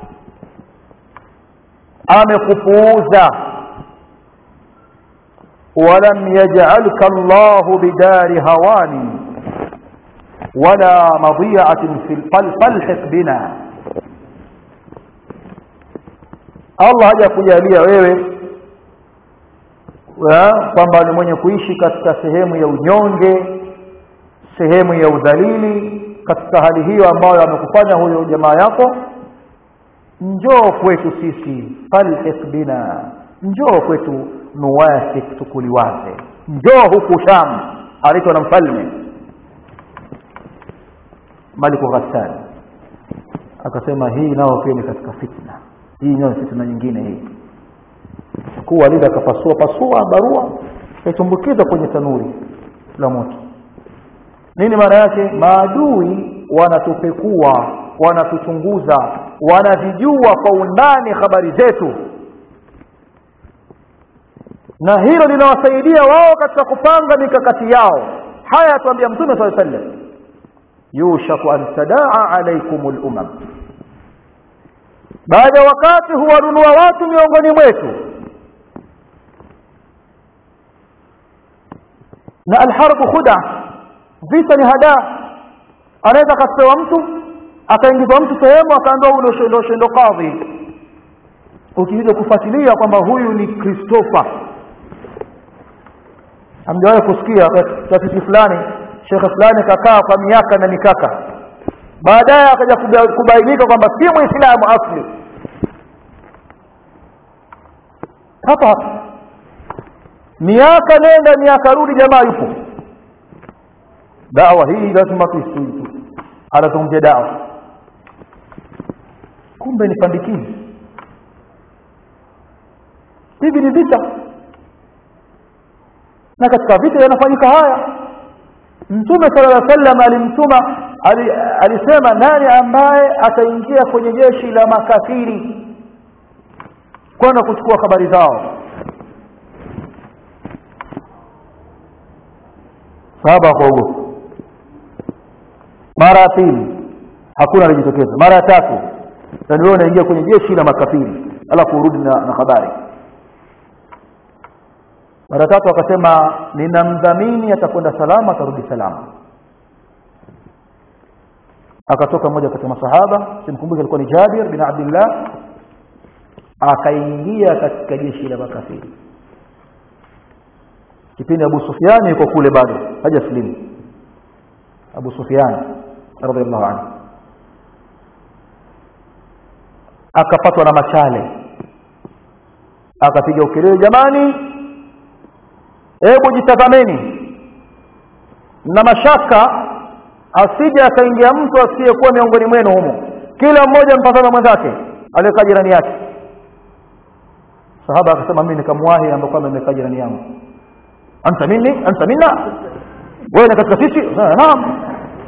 amekupuuza. Walam yaj'alka Allah bidari hawani wala madi'atin fil falhiq bina, Allah hajakujalia wewe kwamba ni mwenye kuishi katika sehemu ya unyonge, sehemu ya udhalili. Katika hali hiyo ambayo amekufanya huyo jamaa yako, njoo kwetu sisi, falhiq bina, njoo kwetu, nuwasik, tukuliwaze, njoo huku Sham. Aliitwa na mfalme Malik Ghassan, akasema hii nao pia ni katika fitna, hii nao fitna nyingine hii. Kuwa lile akapasua barua, kaitumbukiza kwenye tanuri la moto. Nini maana yake? Maadui wanatupekua, wanatuchunguza, wanavijua kwa undani habari zetu, na hilo linawasaidia wao katika kupanga mikakati yao. Haya tuambia Mtume sallallahu alaihi wasallam, yushaku an tadaa alaikumul umam, baada ya wakati huwanunua watu miongoni mwetu. Na alharbu khuda, vita ni hada. Anaweza kapewa mtu, akaingizwa mtu sehemu, akaambiwa huyo ndio kadhi. Ukija kufuatilia kwamba huyu ni Christopher, hamjawahi kusikia taasisi fulani, shekhe fulani kakaa kwa miaka na mikaka, baadaye akaja kubainika kwamba si Muislamu asli. Hapa miaka nenda miaka rudi, jamaa yupo. Dawa hii lazima tuisui, anazungumzia dawa, kumbe ni pandikizi. Hivi ni vita, na katika vita yanafanyika haya. Mtume sallallahu alaihi wasallam alimtuma, alisema nani ambaye ataingia kwenye jeshi la makafiri kwenda kuchukua habari zao. Sahaba kwa ugo, mara ya pili hakuna alijitokeza, mara ya tatu ndio wewe unaingia kwenye jeshi la makafiri, alafu urudi na habari. Mara tatu akasema ninamdhamini atakwenda salama, atarudi salama. Akatoka mmoja kati ya masahaba, simkumbuki alikuwa ni Jabir bin Abdullah, akaingia katika jeshi la makafiri. Kipindi Abu Sufyan yuko kule bado hajaslimu, Abu Sufyan radhiallahu anhu, akapatwa na machale, akapiga ukelele, jamani, hebu jitazameni, na mashaka asije akaingia mtu asiyekuwa miongoni mwenu humo. kila mmoja mpatana mwenzake aliyekaa jirani yake. Sahaba akasema mimi nikamwahi ambaye kwamba nimekaa jirani yangu, anta minni anta minna, wewe ni katika sisi? Naam.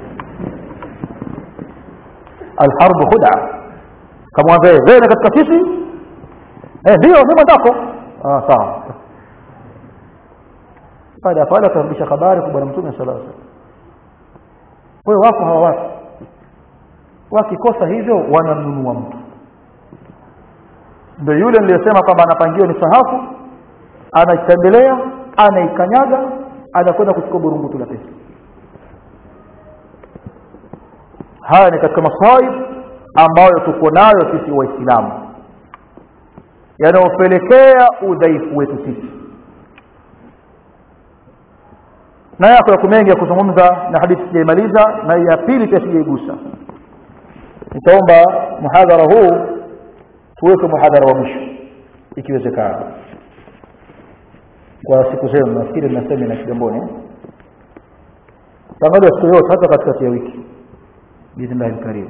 Alharbu khud'a, kamwambia wewe ni katika sisi? Ndio mimi ndako. Sawa. Baada ya pale akarudisha habari kwa bwana mtume sallallahu alaihi wasallam. Wewe wako hawa watu wakikosa hivyo wanamnunua mtu. Ndio yule niliyosema kwamba anapangiwa ni sahafu, anaitembelea, anaikanyaga, anakwenda kuchukua burungutu la pesa. Haya ni katika masaib ambayo tuko nayo sisi Waislamu, yanayopelekea udhaifu wetu sisi. Na yako ya kumengi ya kuzungumza, na hadithi sijaimaliza, na ya pili pia sijaigusa. Nitaomba muhadhara huu tuweke muhadhara wa mwisho ikiwezekana, kwa siku zenu. Nafikiri mnasema na Kigamboni tangazo siku yote, hata katikati ya wiki biidhnillahil karim.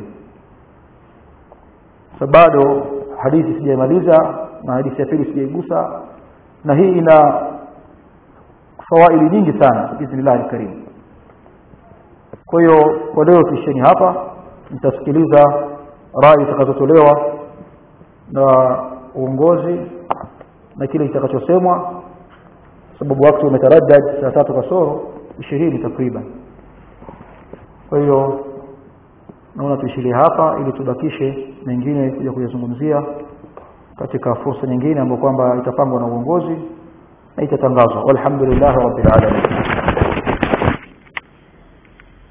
Sababu hadithi sijaimaliza na hadithi ya pili sijaigusa, na hii ina fawaidi nyingi sana biidhnillahil karim. Kwa hiyo kwa leo tuisheni hapa, nitasikiliza rai zitakazotolewa na uongozi na kile kitakachosemwa, sababu wakati umetaraddad saa 3:20 takriban. Kwa hiyo naona tuishilie hapa ili tubakishe mengine kuja kuyazungumzia katika fursa nyingine ambayo kwamba itapangwa na uongozi na itatangazwa. Walhamdulillah rabbil alamin.